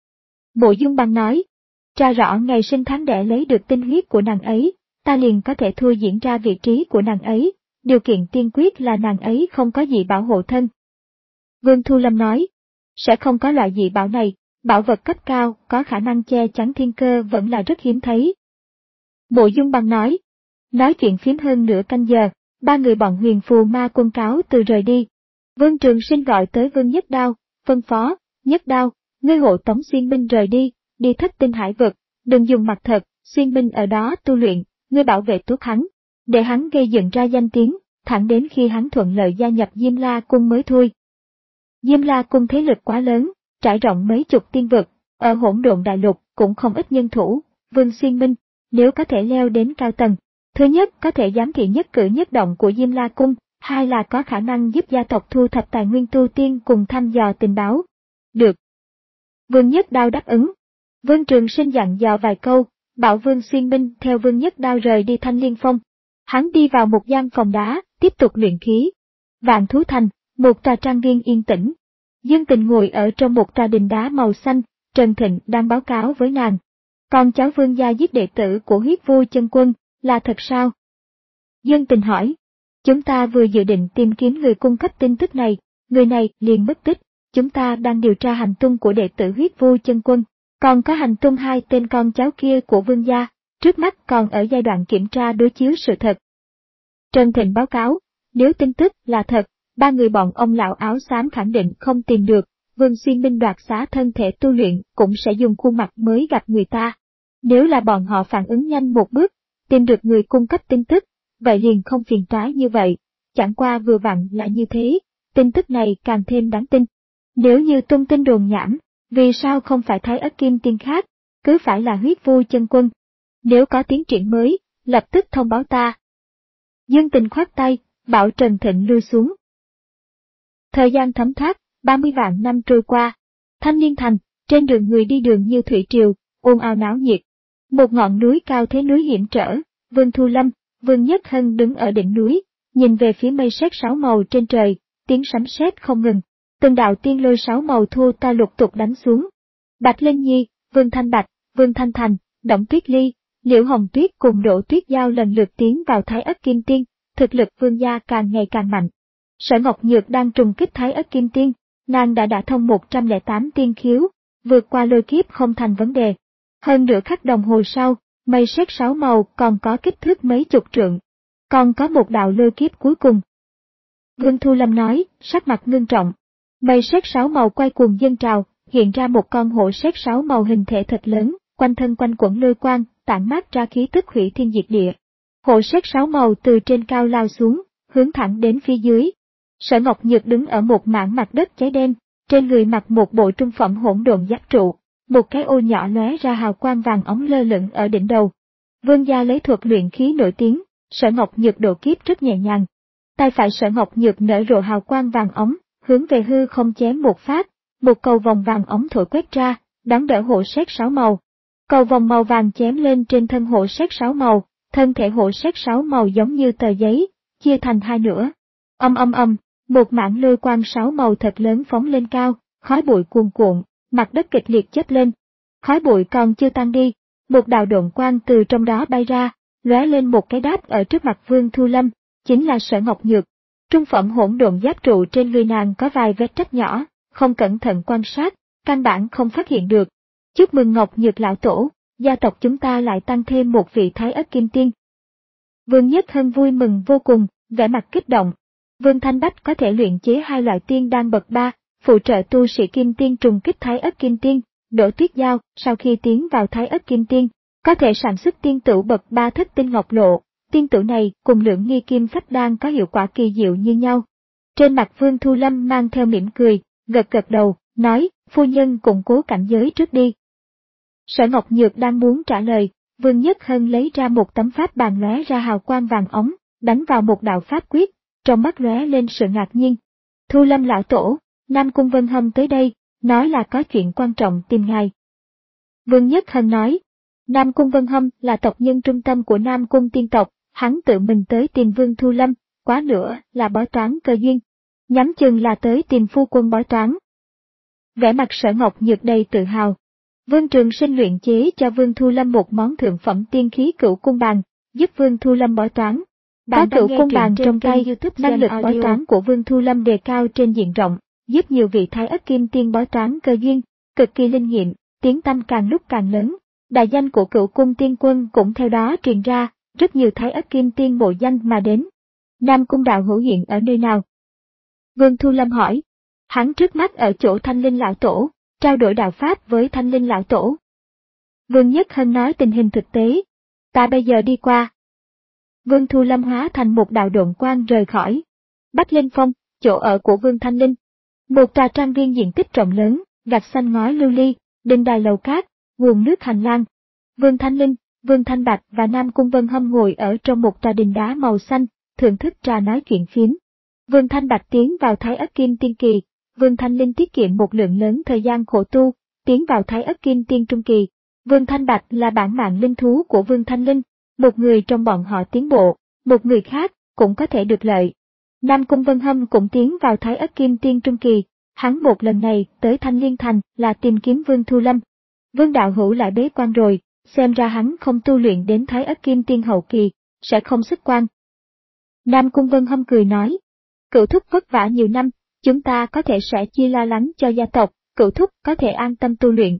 Mộ Dung Băng nói, tra rõ ngày sinh tháng đẻ lấy được tinh huyết của nàng ấy, ta liền có thể thôi diễn ra vị trí của nàng ấy, điều kiện tiên quyết là nàng ấy không có gì bảo hộ thân. Vương Thu Lâm nói, sẽ không có loại dị bảo này, bảo vật cấp cao có khả năng che chắn thiên cơ vẫn là rất hiếm thấy. Mộ Dung Băng nói, nói chuyện phím hơn nửa canh giờ, ba người bọn Huyền Phù Ma Quân cáo từ rời đi. Vương Trường Sinh gọi tới Vương Nhất Đao, phân phó, Nhất Đao, ngươi hộ tống Xuyên Minh rời đi, đi Thất Tinh Hải vực, đừng dùng mặt thật, Xuyên Minh ở đó tu luyện, ngươi bảo vệ tốt hắn, để hắn gây dựng ra danh tiếng, thẳng đến khi hắn thuận lợi gia nhập Diêm La Cung mới thôi. Diêm La Cung thế lực quá lớn, trải rộng mấy chục tiên vực, ở Hỗn Độn Đại Lục cũng không ít nhân thủ, Vương Xuyên Minh, nếu có thể leo đến cao tầng, thứ nhất có thể giám thị nhất cử nhất động của Diêm La Cung, hai là có khả năng giúp gia tộc thu thập tài nguyên tu tiên cùng thăm dò tình báo. Được. Vương Nhất Đao đáp ứng. Vương Trường Sinh dặn dò vài câu, bảo Vương Xuyên Minh theo Vương Nhất Đao rời đi Thanh Liên Phong. Hắn đi vào một gian phòng đá, tiếp tục luyện khí. Vạn Thú Thành, một tòa trang viên yên tĩnh. Dương Tình ngồi ở trong một tòa đình đá màu xanh, Trần Thịnh đang báo cáo với nàng. Con cháu Vương gia giết đệ tử của Huyết Vu Chân Quân, là thật sao? Dương Tình hỏi. Chúng ta vừa dự định tìm kiếm người cung cấp tin tức này, người này liền mất tích. Chúng ta đang điều tra hành tung của đệ tử Huyết Vu Chân Quân, còn có hành tung hai tên con cháu kia của Vương gia, trước mắt còn ở giai đoạn kiểm tra đối chiếu sự thật. Trần Thịnh báo cáo, nếu tin tức là thật, ba người bọn ông lão áo xám khẳng định không tìm được, Vương Xuyên Minh đoạt xá thân thể tu luyện cũng sẽ dùng khuôn mặt mới gặp người ta. Nếu là bọn họ phản ứng nhanh một bước, tìm được người cung cấp tin tức, vậy liền không phiền toái như vậy, chẳng qua vừa vặn là như thế, tin tức này càng thêm đáng tin. Nếu như tung tin đồn nhảm, vì sao không phải Thái Ất Kim Tiên khác, cứ phải là Huyết Vu Chân Quân? Nếu có tiến triển mới, lập tức thông báo ta. Dương Tình khoát tay, bảo Trần Thịnh lui xuống. Thời gian thấm thoát, ba mươi vạn năm trôi qua. Thanh Liên Thành, trên đường người đi đường như thủy triều, ồn ào náo nhiệt. Một ngọn núi cao thế núi hiểm trở, Vương Thu Lâm, Vương Nhất Hân đứng ở đỉnh núi, nhìn về phía mây sét sáu màu trên trời, tiếng sấm sét không ngừng. Từng đạo tiên lôi sáu màu thu ta lục tục đánh xuống. Bạch Linh Nhi, Vương Thanh Bạch, Vương Thanh Thành, Đổng Tuyết Ly, Liễu Hồng Tuyết cùng Đỗ Tuyết Giao lần lượt tiến vào Thái Ất Kim Tiên, thực lực Vương gia càng ngày càng mạnh. Sở Ngọc Nhược đang trùng kích Thái Ất Kim Tiên, nàng đã đả thông một trăm lẻ tám tiên khiếu, vượt qua lôi kiếp không thành vấn đề. Hơn nửa khắc đồng hồ sau, mây sét sáu màu còn có kích thước mấy chục trượng. Còn có một đạo lôi kiếp cuối cùng. Vương Thu Lâm nói, sắc mặt ngưng trọng. Mây sét sáu màu quay cuồng dâng trào, hiện ra một con hổ sét sáu màu hình thể thật lớn, quanh thân quanh quẩn lôi quang, tản mát ra khí tức hủy thiên diệt địa. Hổ sét sáu màu từ trên cao lao xuống, hướng thẳng đến phía dưới. Sở Ngọc Nhược đứng ở một mảng mặt đất cháy đen, trên người mặc một bộ trung phẩm hỗn độn giáp trụ, một cái ô nhỏ lóe ra hào quang vàng óng lơ lửng ở đỉnh đầu. Vương gia lấy thuật luyện khí nổi tiếng, Sở Ngọc Nhược độ kiếp rất nhẹ nhàng. Tay phải Sở Ngọc Nhược nở rộ hào quang vàng óng, hướng về hư không chém một phát, một cầu vòng vàng óng thổi quét ra, đón đỡ hổ sét sáu màu. Cầu vòng màu vàng chém lên trên thân hổ sét sáu màu, thân thể hổ sét sáu màu giống như tờ giấy, chia thành hai nửa. Âm âm âm, một mảng lôi quang sáu màu thật lớn phóng lên cao, khói bụi cuồn cuộn, mặt đất kịch liệt chớp lên. Khói bụi còn chưa tan đi, một đạo độn quang từ trong đó bay ra, lóe lên một cái đáp ở trước mặt Vương Thu Lâm, chính là Sở Ngọc Nhược. Trung phẩm hỗn độn giáp trụ trên người nàng có vài vết rách nhỏ, không cẩn thận quan sát, căn bản không phát hiện được. Chúc mừng Ngọc Nhược lão tổ, gia tộc chúng ta lại tăng thêm một vị Thái Ất Kim Tiên. Vương Nhất Hân vui mừng vô cùng, vẻ mặt kích động. Vương Thanh Bách có thể luyện chế hai loại tiên đan bậc ba, phụ trợ tu sĩ Kim Tiên trùng kích Thái Ất Kim Tiên. Đỗ Tuyết Giao, sau khi tiến vào Thái Ất Kim Tiên, có thể sản xuất tiên tửu bậc ba thất tinh ngọc lộ. Tiên tửu này cùng lượng nghi kim phách đan có hiệu quả kỳ diệu như nhau. Trên mặt Vương Thu Lâm mang theo mỉm cười, gật gật đầu, nói, phu nhân củng cố cảnh giới trước đi. Sở Ngọc Nhược đang muốn trả lời, Vương Nhất Hân lấy ra một tấm pháp bàn lóe ra hào quang vàng óng, đánh vào một đạo pháp quyết, trong mắt lóe lên sự ngạc nhiên. Thu Lâm lão tổ, Nam Cung Vân Hâm tới đây, nói là có chuyện quan trọng tìm ngài. Vương Nhất Hân nói, Nam Cung Vân Hâm là tộc nhân trung tâm của Nam Cung tiên tộc, hắn tự mình tới tìm Vương Thu Lâm, quá nữa là bói toán cơ duyên. Nhắm chừng là tới tìm phu quân bói toán. Vẻ mặt Sở Ngọc Nhược đầy tự hào. Vương Trường Sinh luyện chế cho Vương Thu Lâm một món thượng phẩm tiên khí cửu cung bàn, giúp Vương Thu Lâm bói toán. Có cửu cung bàn trong tay, năng lực bói toán của Vương Thu Lâm đề cao trên diện rộng, giúp nhiều vị Thái Ất Kim Tiên bói toán cơ duyên, cực kỳ linh nghiệm, tiếng tăm càng lúc càng lớn. Đại danh của cửu cung tiên quân cũng theo đó truyền ra, rất nhiều Thái Ất Kim Tiên mộ danh mà đến. Nam Cung đạo hữu hiện ở nơi nào? Vương Thu Lâm hỏi. Hắn trước mắt ở chỗ Thanh Linh lão tổ, trao đổi đạo pháp với Thanh Linh lão tổ. Vương Nhất Hân nói tình hình thực tế. Ta bây giờ đi qua. Vương Thu Lâm hóa thành một đạo độn quang rời khỏi. Bách Linh Phong, chỗ ở của Vương Thanh Linh. Một tòa trang viên diện tích rộng lớn, gạch xanh ngói lưu ly, đình đài lầu cát, nguồn nước hành lang. Vương Thanh Linh, Vương Thanh Bạch và Nam Cung Vân Hâm ngồi ở trong một tòa đình đá màu xanh, thưởng thức trà nói chuyện phiếm. Vương Thanh Bạch tiến vào Thái Ất Kim Tiên kỳ, Vương Thanh Linh tiết kiệm một lượng lớn thời gian khổ tu, tiến vào Thái Ất Kim Tiên trung kỳ. Vương Thanh Bạch là bản mạng linh thú của Vương Thanh Linh, một người trong bọn họ tiến bộ, một người khác cũng có thể được lợi. Nam Cung Vân Hâm cũng tiến vào Thái Ất Kim Tiên trung kỳ, hắn một lần này tới Thanh Liên Thành là tìm kiếm Vương Thu Lâm. Vương đạo hữu lại bế quan rồi, xem ra hắn không tu luyện đến Thái Ất Kim Tiên hậu kỳ, sẽ không xuất quan. Nam Cung Vân Hâm cười nói, cửu thúc vất vả nhiều năm, chúng ta có thể sẽ chia lo lắng cho gia tộc, cửu thúc có thể an tâm tu luyện.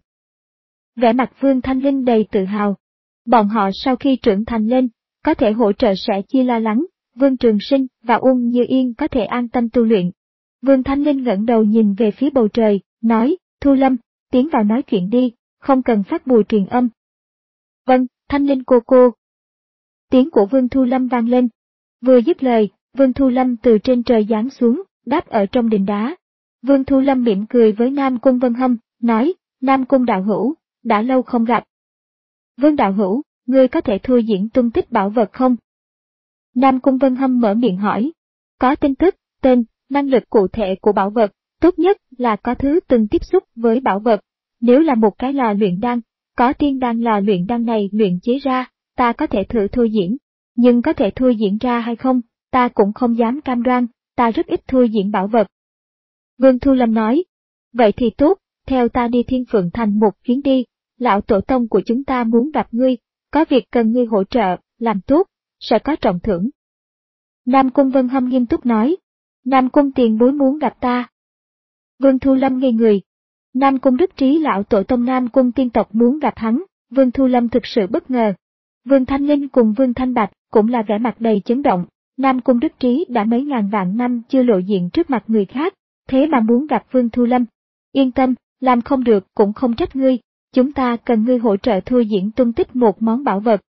Vẻ mặt Vương Thanh Linh đầy tự hào. Bọn họ sau khi trưởng thành lên, có thể hỗ trợ sẽ chia lo lắng, Vương Trường Sinh và Uông Như Yên có thể an tâm tu luyện. Vương Thanh Linh ngẩng đầu nhìn về phía bầu trời, nói, Thu Lâm, tiến vào nói chuyện đi, không cần phát bùi truyền âm. Vâng, Thanh Linh cô cô. Tiếng của Vương Thu Lâm vang lên. Vừa dứt lời, Vương Thu Lâm từ trên trời giáng xuống, đáp ở trong đình đá. Vương Thu Lâm mỉm cười với Nam Cung Vân Hâm, nói, Nam Cung đạo hữu, đã lâu không gặp. Vương đạo hữu, ngươi có thể thôi diễn tung tích bảo vật không? Nam Cung Vân Hâm mở miệng hỏi. Có tin tức, tên, năng lực cụ thể của bảo vật, tốt nhất là có thứ từng tiếp xúc với bảo vật. Nếu là một cái lò luyện đan, có tiên đan lò luyện đan này luyện chế ra, ta có thể thử thôi diễn. Nhưng có thể thôi diễn ra hay không, ta cũng không dám cam đoan, ta rất ít thôi diễn bảo vật. Vương Thu Lâm nói. Vậy thì tốt, theo ta đi Thiên Phượng Thành một chuyến đi, lão tổ tông của chúng ta muốn gặp ngươi, có việc cần ngươi hỗ trợ, làm tốt, sẽ có trọng thưởng. Nam Cung Vân Hâm nghiêm túc nói. Nam Cung tiền bối muốn gặp ta. Vương Thu Lâm ngây người. Nam Cung Đức Trí lão tổ tông Nam Cung tiên tộc muốn gặp hắn, Vương Thu Lâm thực sự bất ngờ. Vương Thanh Linh cùng Vương Thanh Bạch cũng là vẻ mặt đầy chấn động, Nam Cung Đức Trí đã mấy ngàn vạn năm chưa lộ diện trước mặt người khác, thế mà muốn gặp Vương Thu Lâm. Yên tâm, làm không được cũng không trách ngươi, chúng ta cần ngươi hỗ trợ thôi diễn tung tích một món bảo vật.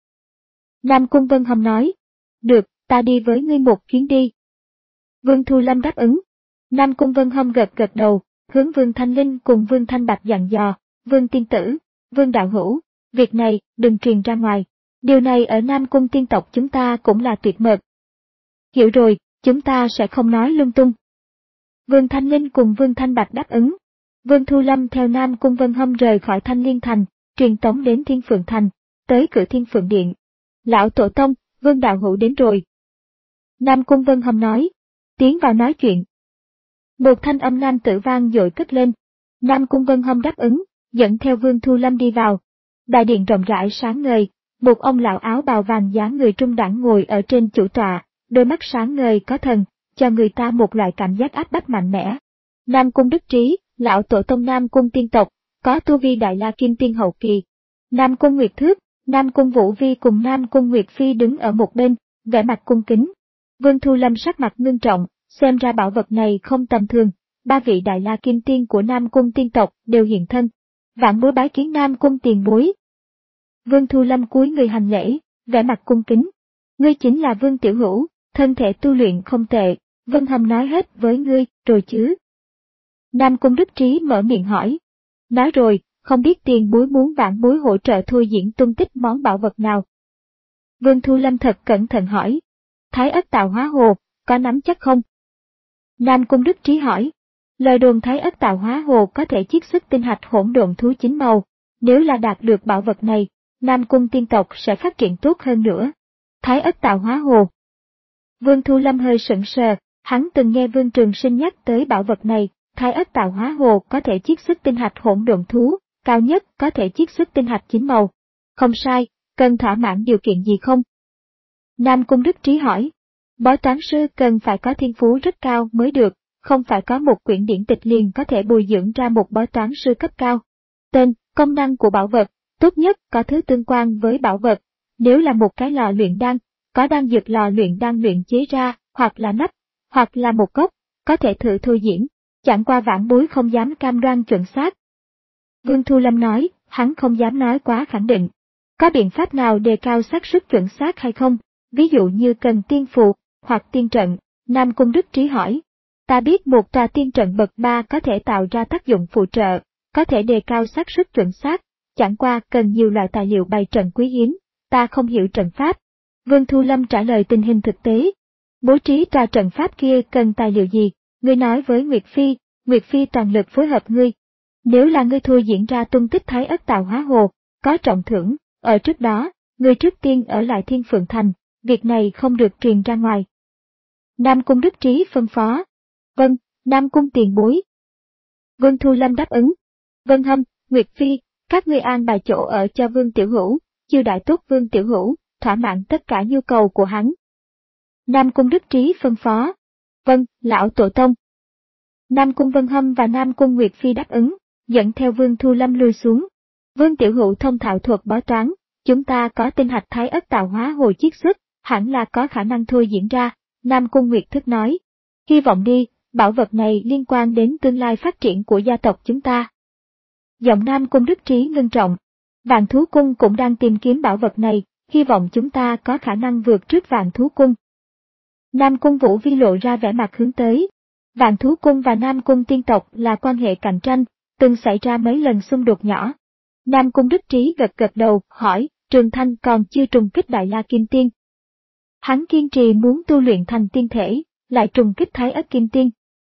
Nam Cung Vân Hâm nói, được, ta đi với ngươi một chuyến đi. Vương Thu Lâm đáp ứng. Nam Cung Vân Hâm gật gật đầu, hướng Vương Thanh Linh cùng Vương Thanh Bạch dặn dò, Vương tiên tử, Vương đạo hữu, việc này đừng truyền ra ngoài, điều này ở Nam Cung tiên tộc chúng ta cũng là tuyệt mật. Hiểu rồi, chúng ta sẽ không nói lung tung. Vương Thanh Linh cùng Vương Thanh Bạch đáp ứng. Vương Thu Lâm theo Nam Cung Vân Hâm rời khỏi Thanh Liên Thành, truyền tống đến Thiên Phượng Thành, tới cửa Thiên Phượng Điện. Lão tổ tông, Vương đạo hữu đến rồi. Nam Cung Vân Hâm nói, tiến vào nói chuyện. Một thanh âm nam tử vang dội cất lên. Nam Cung Vân Hâm đáp ứng, dẫn theo Vương Thu Lâm đi vào. Đại điện rộng rãi sáng ngời, Một ông lão áo bào vàng dáng người trung đẳng ngồi ở trên chủ tọa, đôi mắt sáng ngời có thần, cho người ta một loại cảm giác áp bách mạnh mẽ. Nam Cung Đức Trí, lão tổ tông Nam Cung tiên tộc, có tu vi Đại La Kim Tiên hậu kỳ. Nam Cung Nguyệt Thước, Nam Cung Vũ Vi cùng Nam Cung Nguyệt Phi đứng ở một bên, vẻ mặt cung kính. Vương Thu Lâm sắc mặt ngưng trọng, xem ra bảo vật này không tầm thường. Ba vị Đại La Kim Tiên của Nam Cung tiên tộc đều hiện thân. Vạn bối bái kiến Nam Cung tiền bối. Vương Thu Lâm cúi người hành lễ, vẻ mặt cung kính. Ngươi chính là Vương Tiểu Hữu, thân thể tu luyện không tệ, Vân Hâm nói hết với ngươi, rồi chứ? Nam Cung Đức Trí mở miệng hỏi. Nói rồi, không biết tiền bối muốn vạn bối hỗ trợ thôi diễn tung tích món bảo vật nào. Vương Thu Lâm thật cẩn thận hỏi. Thái Ất Tạo Hóa Hồ, có nắm chắc không? Nam Cung Đức Trí hỏi. Lời đồn Thái Ất Tạo Hóa Hồ có thể chiết xuất tinh hạch hỗn độn thú chín màu. Nếu là đạt được bảo vật này, Nam Cung tiên tộc sẽ phát triển tốt hơn nữa. Thái Ất Tạo Hóa Hồ. Vương Thu Lâm hơi sững sờ, hắn từng nghe Vương Trường Sinh nhắc tới bảo vật này. Thái Ất Tạo Hóa Hồ có thể chiết xuất tinh hạch hỗn độn thú, cao nhất có thể chiết xuất tinh hạch chín màu. Không sai, cần thỏa mãn điều kiện gì không? Nam Cung Đức Trí hỏi. Bói toán sư cần phải có thiên phú rất cao mới được, không phải có một quyển điển tịch liền có thể bồi dưỡng ra một bói toán sư cấp cao. Tên, công năng của bảo vật, tốt nhất có thứ tương quan với bảo vật. Nếu là một cái lò luyện đan, có đan dược lò luyện đan luyện chế ra, hoặc là nắp, hoặc là một cốc, có thể thử thôi diễn. Chẳng qua vãn bối không dám cam đoan chuẩn xác. Vương Thu Lâm nói, hắn không dám nói quá khẳng định. Có biện pháp nào đề cao xác suất chuẩn xác hay không? Ví dụ như cần tiên phù, hoặc tiên trận, Nam Cung Đức Trí hỏi. Ta biết một tòa tiên trận bậc ba có thể tạo ra tác dụng phụ trợ, có thể đề cao xác suất chuẩn xác, chẳng qua cần nhiều loại tài liệu bày trận quý hiếm, ta không hiểu trận pháp. Vương Thu Lâm trả lời tình hình thực tế. Bố trí tòa trận pháp kia cần tài liệu gì? Ngươi nói với Nguyệt Phi, Nguyệt Phi toàn lực phối hợp ngươi. Nếu là ngươi thôi diễn ra tung tích Thái Ất Tạo Hóa Hồ, có trọng thưởng, ở trước đó, ngươi trước tiên ở lại Thiên Phượng Thành, việc này không được truyền ra ngoài. Nam Cung Đức Trí phân phó. Vâng, Nam Cung tiền bối. Vương Thu Lâm đáp ứng. Vân Hâm, Nguyệt Phi, các ngươi an bài chỗ ở cho Vương Tiểu Hữu, chiêu đại tốt Vương Tiểu Hữu, thỏa mãn tất cả nhu cầu của hắn. Nam Cung Đức Trí phân phó. Vâng, lão tổ tông. Nam Cung Vân Hâm và Nam Cung Nguyệt Phi đáp ứng, dẫn theo Vương Thu Lâm lui xuống. Vương Tiểu Hữu thông thạo thuật bói toán, chúng ta có tinh hạch Thái Ất Tạo Hóa Hồ chiết xuất, hẳn là có khả năng thôi diễn ra, Nam Cung Nguyệt Thức nói. Hy vọng đi, bảo vật này liên quan đến tương lai phát triển của gia tộc chúng ta. Giọng Nam Cung Đức Trí ngưng trọng. Vạn Thú Cung cũng đang tìm kiếm bảo vật này, hy vọng chúng ta có khả năng vượt trước Vạn Thú Cung. Nam Cung Vũ Vi lộ ra vẻ mặt hướng tới. Vạn Thú Cung và Nam Cung tiên tộc là quan hệ cạnh tranh, từng xảy ra mấy lần xung đột nhỏ. Nam Cung Đức Trí gật gật đầu, hỏi, Trường Thanh còn chưa trùng kích Đại La Kim Tiên. Hắn kiên trì muốn tu luyện thành tiên thể, lại trùng kích Thái Ất Kim Tiên.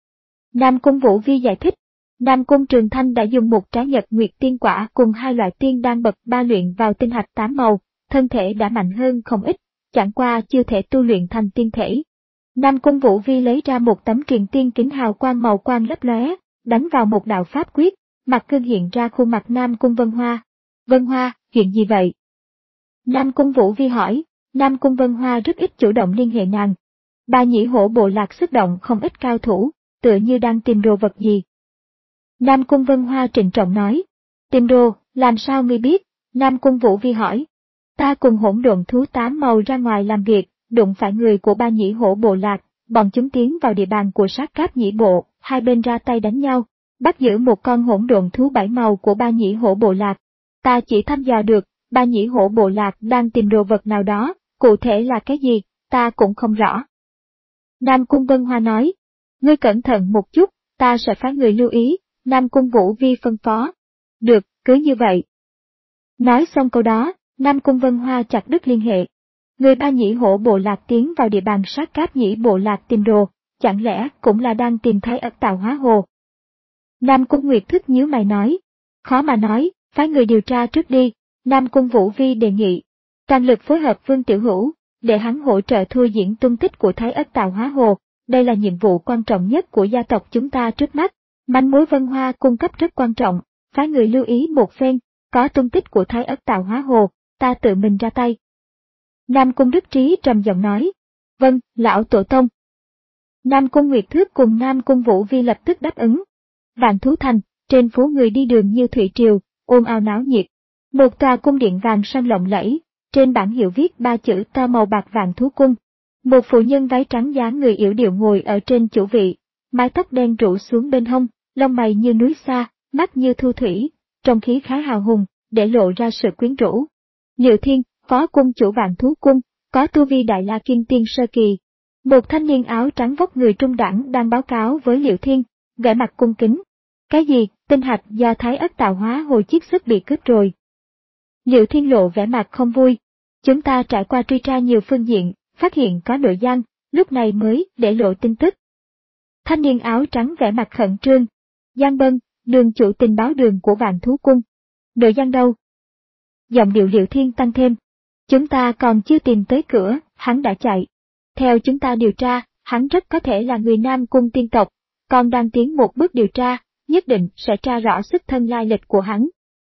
Nam Cung Vũ Vi giải thích, Nam Cung Trường Thanh đã dùng một trái nhật nguyệt tiên quả cùng hai loại tiên đan bậc ba luyện vào tinh hạch tám màu, thân thể đã mạnh hơn không ít, chẳng qua chưa thể tu luyện thành tiên thể. Nam Cung Vũ Vi lấy ra một tấm truyền tiên kính hào quang màu quang lấp lóe, đánh vào một đạo pháp quyết, mặt cương hiện ra khuôn mặt Nam Cung Vân Hoa. Vân Hoa, chuyện gì vậy? Nam Cung Vũ Vi hỏi, Nam Cung Vân Hoa rất ít chủ động liên hệ nàng. Ba Nhĩ Hổ bộ lạc xuất động không ít cao thủ, tựa như đang tìm đồ vật gì. Nam Cung Vân Hoa trịnh trọng nói, tìm đồ, làm sao ngươi biết? Nam Cung Vũ Vi hỏi, ta cùng hỗn độn thú tám màu ra ngoài làm việc, đụng phải người của Ba Nhĩ Hổ bộ lạc, bọn chúng tiến vào địa bàn của Sát Cáp Nhĩ bộ, hai bên ra tay đánh nhau, bắt giữ một con hỗn độn thú bảy màu của Ba Nhĩ Hổ bộ lạc. Ta chỉ thăm dò được, Ba Nhĩ Hổ bộ lạc đang tìm đồ vật nào đó, cụ thể là cái gì, ta cũng không rõ. Nam Cung Vân Hoa nói, ngươi cẩn thận một chút, ta sẽ phái người lưu ý. Nam Cung Vũ Vi phân phó. Được, cứ như vậy. Nói xong câu đó, Nam Cung Vân Hoa chặt đứt liên hệ. Người Ba Nhĩ Hổ bộ lạc tiến vào địa bàn Sát Cáp Nhĩ bộ lạc tìm đồ, chẳng lẽ cũng là đang tìm Thái Ất Tạo Hóa Hồ? Nam Cung Nguyệt Thức nhíu mày nói. Khó mà nói, phái người điều tra trước đi. Nam Cung Vũ Vi đề nghị. Toàn lực phối hợp Vương Tiểu Hữu, để hắn hỗ trợ thôi diễn tung tích của Thái Ất Tạo Hóa Hồ. Đây là nhiệm vụ quan trọng nhất của gia tộc chúng ta trước mắt. Manh mối Vân Hoa cung cấp rất quan trọng, phái người lưu ý một phen, có tung tích của Thái Ất Tạo Hóa Hồ, ta tự mình ra tay. Nam Cung Đức Trí trầm giọng nói, vâng, lão tổ tông. Nam Cung Nguyệt Thước cùng Nam Cung Vũ Vi lập tức đáp ứng. Vạn Thú Thành, trên phố người đi đường như thủy triều, ồn ào náo nhiệt. Một tòa cung điện vàng son lộng lẫy, trên bảng hiệu viết ba chữ to màu bạc Vạn Thú Cung. Một phụ nhân váy trắng dáng người yểu điệu ngồi ở trên chủ vị, mái tóc đen rủ xuống bên hông, lông mày như núi xa, mắt như thu thủy, trông khí khá hào hùng, để lộ ra sự quyến rũ. Liệu Thiên, phó cung chủ Vạn Thú Cung, có tu vi Đại La Kim Tiên sơ kỳ. Một thanh niên áo trắng vóc người trung đẳng đang báo cáo với Liệu Thiên, vẻ mặt cung kính. Cái gì, tinh hạch do Thái Ất tạo hóa hồ chiết xuất bị cướp rồi. Liệu Thiên lộ vẻ mặt không vui. Chúng ta trải qua truy tra nhiều phương diện, phát hiện có nội gian, lúc này mới để lộ tin tức. Thanh niên áo trắng vẻ mặt khẩn trương. Giang Bân, đường chủ tình báo đường của Vạn Thú Cung. Nội gian đâu? Giọng điệu Liệu Thiên tăng thêm. Chúng ta còn chưa tìm tới cửa, hắn đã chạy. Theo chúng ta điều tra, hắn rất có thể là người Nam Cung tiên tộc, còn đang tiến một bước điều tra, nhất định sẽ tra rõ xuất thân lai lịch của hắn.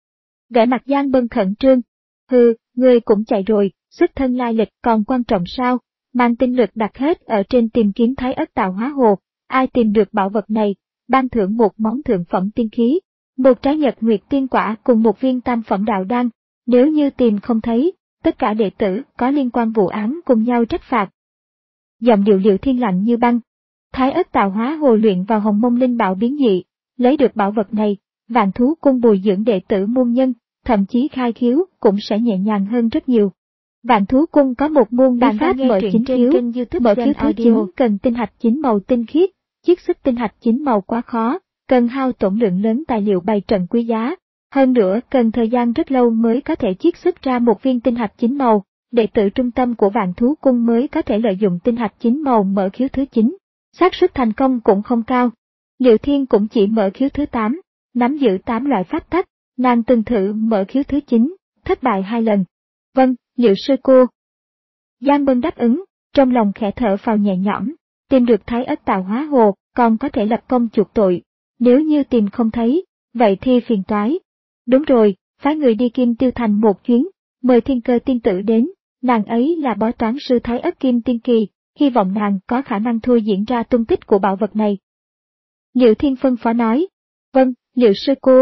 Vẻ mặt Giang Bân khẩn trương. Hừ, ngươi cũng chạy rồi, xuất thân lai lịch còn quan trọng sao, mang tinh lực đặt hết ở trên tìm kiếm Thái Ất tạo hóa hồ, ai tìm được bảo vật này, ban thưởng một món thượng phẩm tiên khí, một trái nhật nguyệt tiên quả cùng một viên tam phẩm đạo đan, nếu như tìm không thấy, tất cả đệ tử có liên quan vụ án cùng nhau trách phạt. Giọng điệu Liệu Thiên lạnh như băng. Thái Ất tạo hóa hồ luyện vào hồng mông linh bảo biến dị, lấy được bảo vật này, Vạn Thú Cung bồi dưỡng đệ tử môn nhân, thậm chí khai khiếu cũng sẽ nhẹ nhàng hơn rất nhiều. Vạn Thú Cung có một môn bí pháp mở chính khiếu, mở khiếu thứ chín cần tinh hạch chín màu tinh khiết, chiết xuất tinh hạch chín màu quá khó, cần hao tổn lượng lớn tài liệu bày trận quý giá, hơn nữa cần thời gian rất lâu mới có thể chiết xuất ra một viên tinh hạch chín màu, đệ tử trung tâm của Vạn Thú Cung mới có thể lợi dụng tinh hạch chín màu mở khiếu thứ chín, xác suất thành công cũng không cao. Liệu Thiên cũng chỉ mở khiếu thứ tám, nắm giữ tám loại pháp tắc, nàng từng thử mở khiếu thứ chín, thất bại hai lần. Vâng, Liệu sư cô. Giang Bân đáp ứng, trong lòng khẽ thở phào nhẹ nhõm, tìm được Thái Ất tạo hóa hồ, còn có thể lập công chuộc tội. Nếu như tìm không thấy, vậy thì phiền toái. Đúng rồi, phái người đi Kim Tiêu Thành một chuyến, mời Thiên Cơ tiên tử đến, nàng ấy là bói toán sư Thái Ất Kim Tiên Kỳ, hy vọng nàng có khả năng thôi diễn ra tung tích của bảo vật này. Liệu Thiên phân phó nói. Vâng, Liệu sư cô.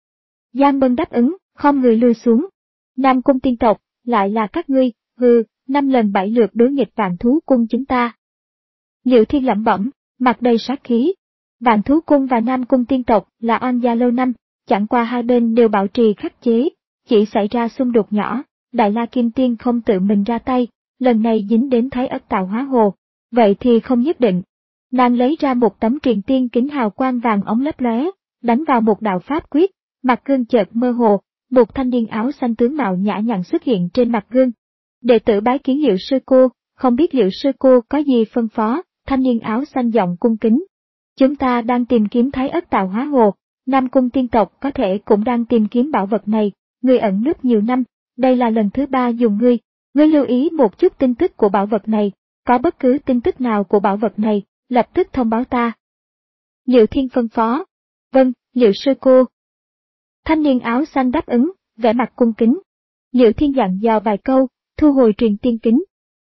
Giang Bân đáp ứng, khom người lui xuống. Nam Cung tiên tộc, lại là các ngươi, hừ, năm lần bảy lượt đối nghịch Vạn Thú Cung chúng ta. Liệu Thiên lẩm bẩm, mặt đầy sát khí. Vạn Thú Cung và Nam Cung tiên tộc là oan gia lâu năm, chẳng qua hai bên đều bảo trì khắc chế, chỉ xảy ra xung đột nhỏ, Đại La Kim Tiên không tự mình ra tay, lần này dính đến Thái Ất tạo hóa hồ, vậy thì không nhất định. Nàng lấy ra một tấm truyền tiên kính hào quang vàng ống lấp lóe, đánh vào một đạo pháp quyết, mặt gương chợt mơ hồ, một thanh niên áo xanh tướng mạo nhã nhặn xuất hiện trên mặt gương. Đệ tử bái kiến Liệu sư cô, không biết Liệu sư cô có gì phân phó, thanh niên áo xanh giọng cung kính. Chúng ta đang tìm kiếm Thái Ất tạo hóa hồ, Nam Cung tiên tộc có thể cũng đang tìm kiếm bảo vật này, ngươi ẩn núp nhiều năm, đây là lần thứ ba dùng ngươi, ngươi lưu ý một chút tin tức của bảo vật này, có bất cứ tin tức nào của bảo vật này, lập tức thông báo ta. Liệu Thiên phân phó. Vâng, Liệu sư cô. Thanh niên áo xanh đáp ứng, vẻ mặt cung kính. Liệu Thiên dặn dò vài câu, thu hồi truyền tiên kính.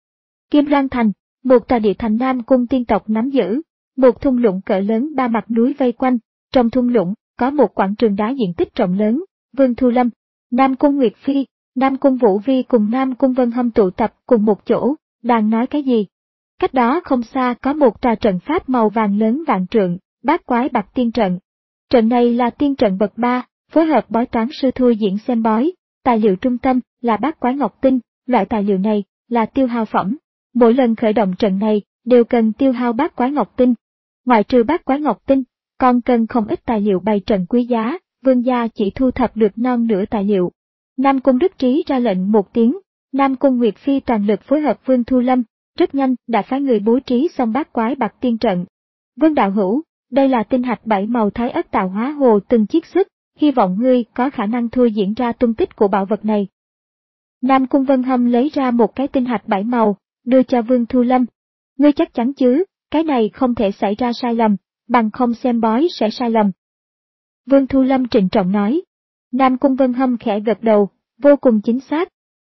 Kim Loan Thành, một tòa địa thành Nam Cung tiên tộc nắm giữ, một thung lũng cỡ lớn ba mặt núi vây quanh, trong thung lũng có một quảng trường đá diện tích rộng lớn, Vương Thu Lâm, Nam Cung Nguyệt Phi, Nam Cung Vũ Vi cùng Nam Cung Vân Hâm tụ tập cùng một chỗ, đang nói cái gì? Cách đó không xa có một tòa trận pháp màu vàng lớn vạn trượng, bát quái bạc tiên trận. Trận này là tiên trận bậc ba, phối hợp bói toán sư thôi diễn xem bói, tài liệu trung tâm là bát quái ngọc tinh, loại tài liệu này là tiêu hao phẩm. Mỗi lần khởi động trận này đều cần tiêu hao bát quái ngọc tinh. Ngoại trừ bát quái ngọc tinh, còn cần không ít tài liệu bày trận quý giá, vương gia chỉ thu thập được non nửa tài liệu. Nam Cung Đức Trí ra lệnh một tiếng, Nam Cung Nguyệt Phi toàn lực phối hợp Vương Thu Lâm, rất nhanh đã phái người bố trí xong bát quái bạc tiên trận. Vương đạo hữu, đây là tinh hạch bảy màu Thái Ất tạo hóa hồ từng chiết xuất, hy vọng ngươi có khả năng thôi diễn ra tung tích của bảo vật này. Nam Cung Vân Hâm lấy ra một cái tinh hạch bảy màu, đưa cho Vương Thu Lâm. Ngươi chắc chắn chứ, cái này không thể xảy ra sai lầm, bằng không xem bói sẽ sai lầm. Vương Thu Lâm trịnh trọng nói. Nam Cung Vân Hâm khẽ gật đầu, vô cùng chính xác.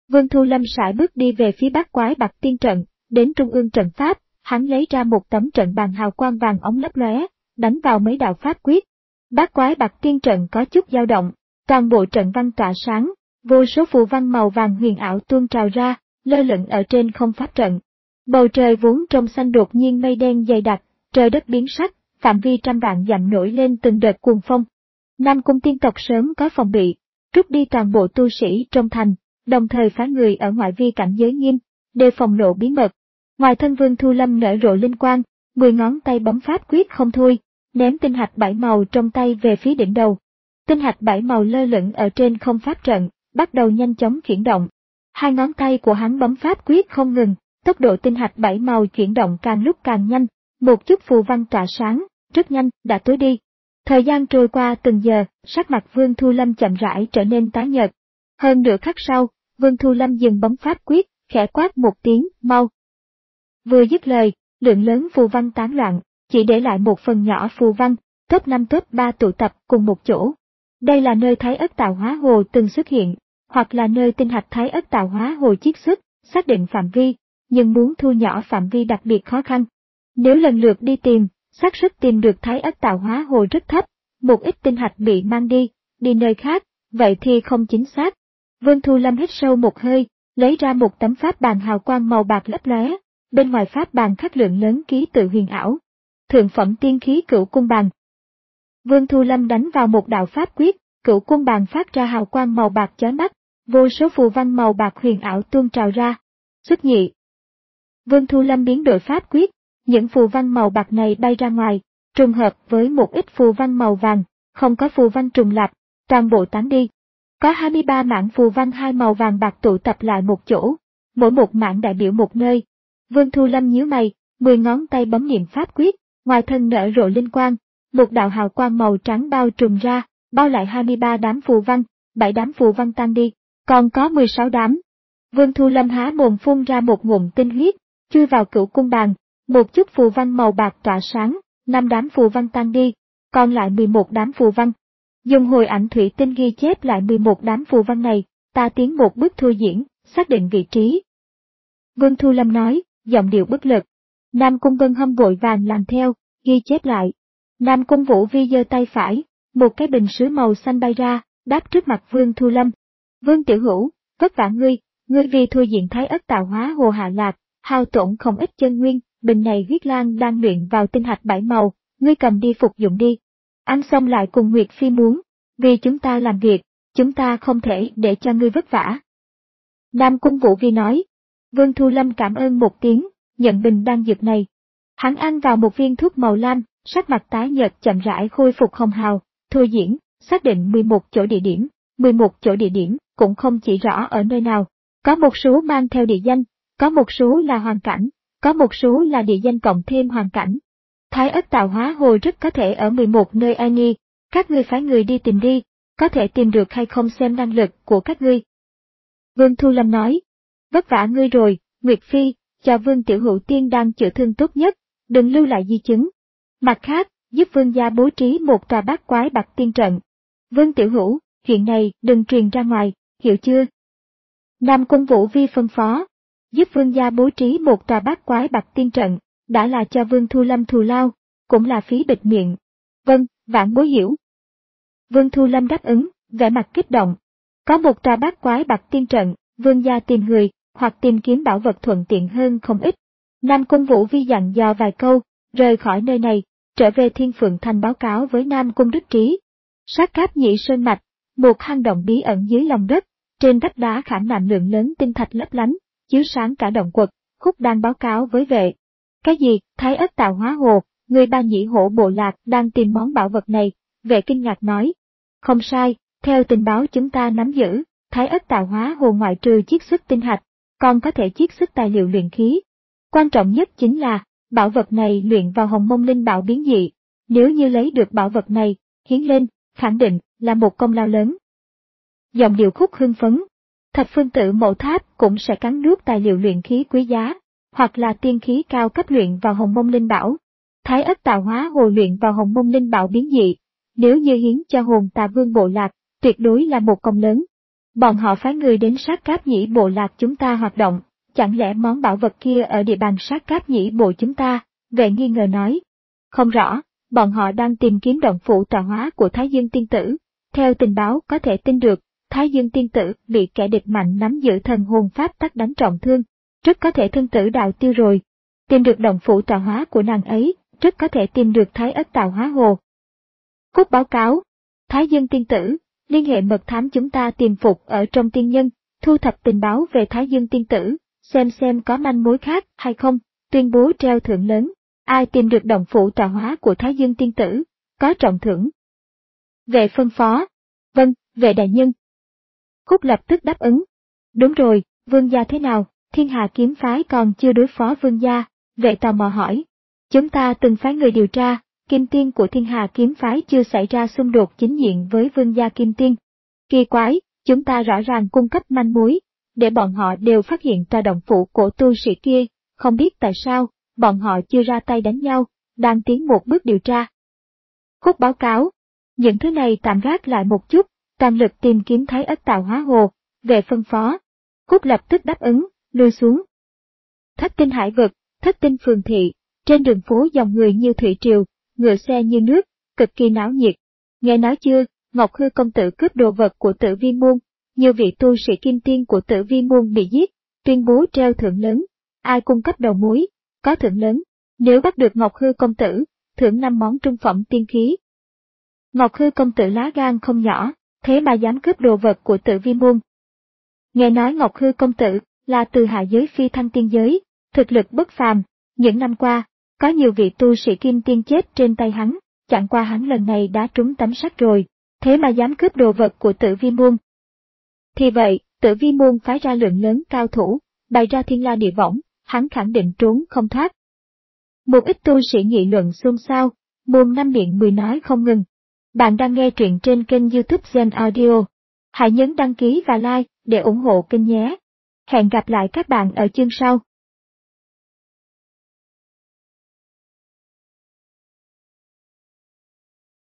Vương Thu Lâm sải bước đi về phía bát quái bạc tiên trận, đến trung ương trận pháp, hắn lấy ra một tấm trận bàn hào quang vàng ống lấp lóe, đánh vào mấy đạo pháp quyết. Bát quái bạc tiên trận có chút dao động, toàn bộ trận văn tỏa sáng, vô số phù văn màu vàng huyền ảo tuôn trào ra, lơ lửng ở trên không pháp trận. Bầu trời vốn trong xanh đột nhiên mây đen dày đặc, trời đất biến sắc, phạm vi trăm vạn dặm nổi lên từng đợt cuồng phong. Nam Cung tiên tộc sớm có phòng bị, rút đi toàn bộ tu sĩ trong thành, đồng thời phái người ở ngoại vi cảnh giới nghiêm, đề phòng lộ bí mật. Ngoài thân Vương Thu Lâm nở rộ linh quang, mười ngón tay bấm pháp quyết không thôi, ném tinh hạch bảy màu trong tay về phía đỉnh đầu. Tinh hạch bảy màu lơ lửng ở trên không pháp trận, bắt đầu nhanh chóng chuyển động. Hai ngón tay của hắn bấm pháp quyết không ngừng, tốc độ tinh hạch bảy màu chuyển động càng lúc càng nhanh, một chút phù văn tỏa sáng, rất nhanh, đã tối đi. Thời gian trôi qua từng giờ, sắc mặt Vương Thu Lâm chậm rãi trở nên tái nhợt. Hơn nửa khắc sau, Vương Thu Lâm dừng bấm pháp quyết, khẽ quát một tiếng, mau. Vừa dứt lời, lượng lớn phù văn tán loạn, chỉ để lại một phần nhỏ phù văn, top năm top ba tụ tập cùng một chỗ. Đây là nơi Thái Ất Tạo Hóa Hồ từng xuất hiện, hoặc là nơi tinh hạch Thái Ất Tạo Hóa Hồ chiết xuất, xác định phạm vi, nhưng muốn thu nhỏ phạm vi đặc biệt khó khăn. Nếu lần lượt đi tìm, xác suất tìm được Thái Ất Tạo Hóa Hồ rất thấp, một ít tinh hạch bị mang đi, đi nơi khác, vậy thì không chính xác. Vương Thu Lâm hít sâu một hơi, lấy ra một tấm pháp bàn hào quang màu bạc lấp lóe, bên ngoài pháp bàn khắc lượng lớn ký tự huyền ảo. Thượng phẩm tiên khí Cửu Cung Bàn. Vương Thu Lâm đánh vào một đạo pháp quyết, Cửu Cung Bàn phát ra hào quang màu bạc chói mắt, vô số phù văn màu bạc huyền ảo tuôn trào ra. Xuất nhị. Vương Thu Lâm biến đổi pháp quyết, những phù văn màu bạc này bay ra ngoài, trùng hợp với một ít phù văn màu vàng, không có phù văn trùng lặp, toàn bộ tán đi. Có hai mươi ba mảng phù văn hai màu vàng bạc tụ tập lại một chỗ, mỗi một mảng đại biểu một nơi. Vương Thu Lâm nhíu mày, mười ngón tay bấm niệm pháp quyết, ngoài thân nở rộ linh quang, một đạo hào quang màu trắng bao trùm ra, bao lại hai mươi ba đám phù văn, bảy đám phù văn tan đi, còn có mười sáu đám. Vương Thu Lâm há mồm phun ra một ngụm tinh huyết, chui vào Cửu Cung Bàn, một chút phù văn màu bạc tỏa sáng, năm đám phù văn tan đi, còn lại mười một đám phù văn. Dùng hồi ảnh thủy tinh ghi chép lại mười một đám phù văn này, ta tiến một bước thu diễn, xác định vị trí. Vương Thu Lâm nói, giọng điệu bất lực. Nam Cung Vân Hâm vội vàng làm theo, ghi chép lại. Nam Cung Vũ Vi giơ tay phải, một cái bình sứ màu xanh bay ra, đáp trước mặt Vương Thu Lâm. Vương Tiểu Hữu, vất vả ngươi, ngươi vì thu diện Thái Ất Tạo Hóa Hồ hạ lạc, hao tổn không ít chân nguyên, bình này huyết lan đang luyện vào tinh hạch bảy màu, ngươi cầm đi phục dụng đi. Ăn xong lại cùng Nguyệt Phi muốn, vì chúng ta làm việc, chúng ta không thể để cho ngươi vất vả. Nam Cung Vũ Vi nói. Vương Thu Lâm cảm ơn một tiếng, nhận bình đan dược này. Hắn ăn vào một viên thuốc màu lam, sắc mặt tái nhợt chậm rãi khôi phục hồng hào, thôi diễn, xác định mười một chỗ địa điểm, mười một chỗ địa điểm cũng không chỉ rõ ở nơi nào, có một số mang theo địa danh, có một số là hoàn cảnh, có một số là địa danh cộng thêm hoàn cảnh. Thái Ất Tạo Hóa Hồ rất có thể ở mười một nơi ai nghi, các ngươi phái người đi tìm đi, có thể tìm được hay không xem năng lực của các ngươi. Vương Thu Lâm nói, vất vả ngươi rồi, Nguyệt Phi, cho Vương Tiểu Hữu tiên đang chữa thương tốt nhất, đừng lưu lại di chứng. Mặt khác, giúp Vương gia bố trí một tòa bát quái bạc tiên trận. Vương Tiểu Hữu, chuyện này đừng truyền ra ngoài, hiểu chưa? Nam Cung Vũ Vi phân phó, giúp Vương gia bố trí một tòa bát quái bạc tiên trận, đã là cho Vương Thu Lâm thù lao, cũng là phí bịt miệng. Vâng, vãn bối hiểu. Vương Thu Lâm đáp ứng, vẻ mặt kích động. Có một tòa bát quái bạc tiên trận, Vương gia tìm người, hoặc tìm kiếm bảo vật thuận tiện hơn không ít. Nam Cung Vũ Vi dặn dò vài câu, rời khỏi nơi này, trở về Thiên Phượng Thành báo cáo với Nam Cung Đức Trí. Sát Cáp Nhị Sơn Mạch, một hang động bí ẩn dưới lòng đất, trên vách đá khảm nạm lượng lớn tinh thạch lấp lánh, chiếu sáng cả động quật. Khúc đang báo cáo với vệ. Cái gì? Thái Ất Tạo Hóa Hồ, người Ba Nhĩ Hổ bộ lạc đang tìm món bảo vật này. Vệ kinh ngạc nói. Không sai, theo tình báo chúng ta nắm giữ, Thái Ất Tạo Hóa Hồ ngoại trừ chiết xuất tinh hạch, còn có thể chiết xuất tài liệu luyện khí. Quan trọng nhất chính là, bảo vật này luyện vào Hồng Mông Linh Bảo biến dị. Nếu như lấy được bảo vật này, hiến lên, khẳng định là một công lao lớn. Giọng điệu Khúc hưng phấn. Thập Phương Tự Mộ Tháp cũng sẽ cắn nuốt tài liệu luyện khí quý giá, hoặc là tiên khí cao cấp luyện vào Hồng Mông Linh Bảo. Thái Ất Tạo Hóa Hồ luyện vào Hồng Mông Linh Bảo biến dị, nếu như hiến cho Hồn Tà Vương bộ lạc, tuyệt đối là một công lớn. Bọn họ phái người đến Sát Cáp Nhĩ bộ lạc chúng ta hoạt động, chẳng lẽ món bảo vật kia ở địa bàn Sát Cáp Nhĩ bộ chúng ta? Vệ nghi ngờ nói. Không rõ, bọn họ đang tìm kiếm động phủ tọa hóa của Thái Dương Tiên Tử. Theo tình báo có thể tin được, Thái Dương Tiên Tử bị kẻ địch mạnh nắm giữ thần hồn pháp tắc đánh trọng thương, rất có thể thân tử đạo tiêu rồi. Tìm được động phủ tọa hóa của nàng ấy, rất có thể tìm được Thái Ất Tạo Hóa Hồ. Cúc báo cáo, Thái Dương Tiên Tử, liên hệ mật thám chúng ta tìm phục ở trong tiên nhân, thu thập tình báo về Thái Dương Tiên Tử, xem xem có manh mối khác hay không, tuyên bố treo thưởng lớn. Ai tìm được động phủ tọa hóa của Thái Dương Tiên Tử, có trọng thưởng. Vệ phân phó. Vâng, vệ đại nhân. Cúc lập tức đáp ứng. Đúng rồi, vương gia thế nào, Thiên Hà kiếm phái còn chưa đối phó vương gia, vệ tò mò hỏi. Chúng ta từng phái người điều tra, kim tiên của Thiên Hà kiếm phái chưa xảy ra xung đột chính diện với vương gia kim tiên. Kỳ quái, chúng ta rõ ràng cung cấp manh mối, để bọn họ đều phát hiện tòa động phủ của tu sĩ kia, không biết tại sao, bọn họ chưa ra tay đánh nhau, đang tiến một bước điều tra. Cúc báo cáo, những thứ này tạm gác lại một chút, toàn lực tìm kiếm Thái Ất Tạo Hóa Hồ, về phân phó. Cúc lập tức đáp ứng, lui xuống. Thất tinh hải vực, thất tinh phường thị, trên đường phố dòng người như thủy triều, ngựa xe như nước, cực kỳ náo nhiệt. Nghe nói chưa, Ngọc Hư công tử cướp đồ vật của Tử Vi môn, nhiều vị tu sĩ kim tiên của Tử Vi môn bị giết, tuyên bố treo thưởng lớn. Ai cung cấp đầu mối, có thưởng lớn. Nếu bắt được Ngọc Hư công tử, thưởng năm món trung phẩm tiên khí. Ngọc Hư công tử lá gan không nhỏ, thế mà dám cướp đồ vật của Tử Vi môn. Nghe nói Ngọc Hư công tử là từ hạ giới phi thăng tiên giới, thực lực bất phàm. Những năm qua, có nhiều vị tu sĩ kim tiên chết trên tay hắn, chẳng qua hắn lần này đã trúng tấm sắt rồi, thế mà dám cướp đồ vật của Tử Vi môn. Thì vậy, Tử Vi môn phái ra lượng lớn cao thủ, bày ra thiên la địa võng, hắn khẳng định trốn không thoát. Một ít tu sĩ nghị luận xôn xao, mồm năm miệng mười nói không ngừng. Bạn đang nghe truyện trên kênh YouTube Gen Audio. Hãy nhấn đăng ký và like để ủng hộ kênh nhé. Hẹn gặp lại các bạn ở chương sau.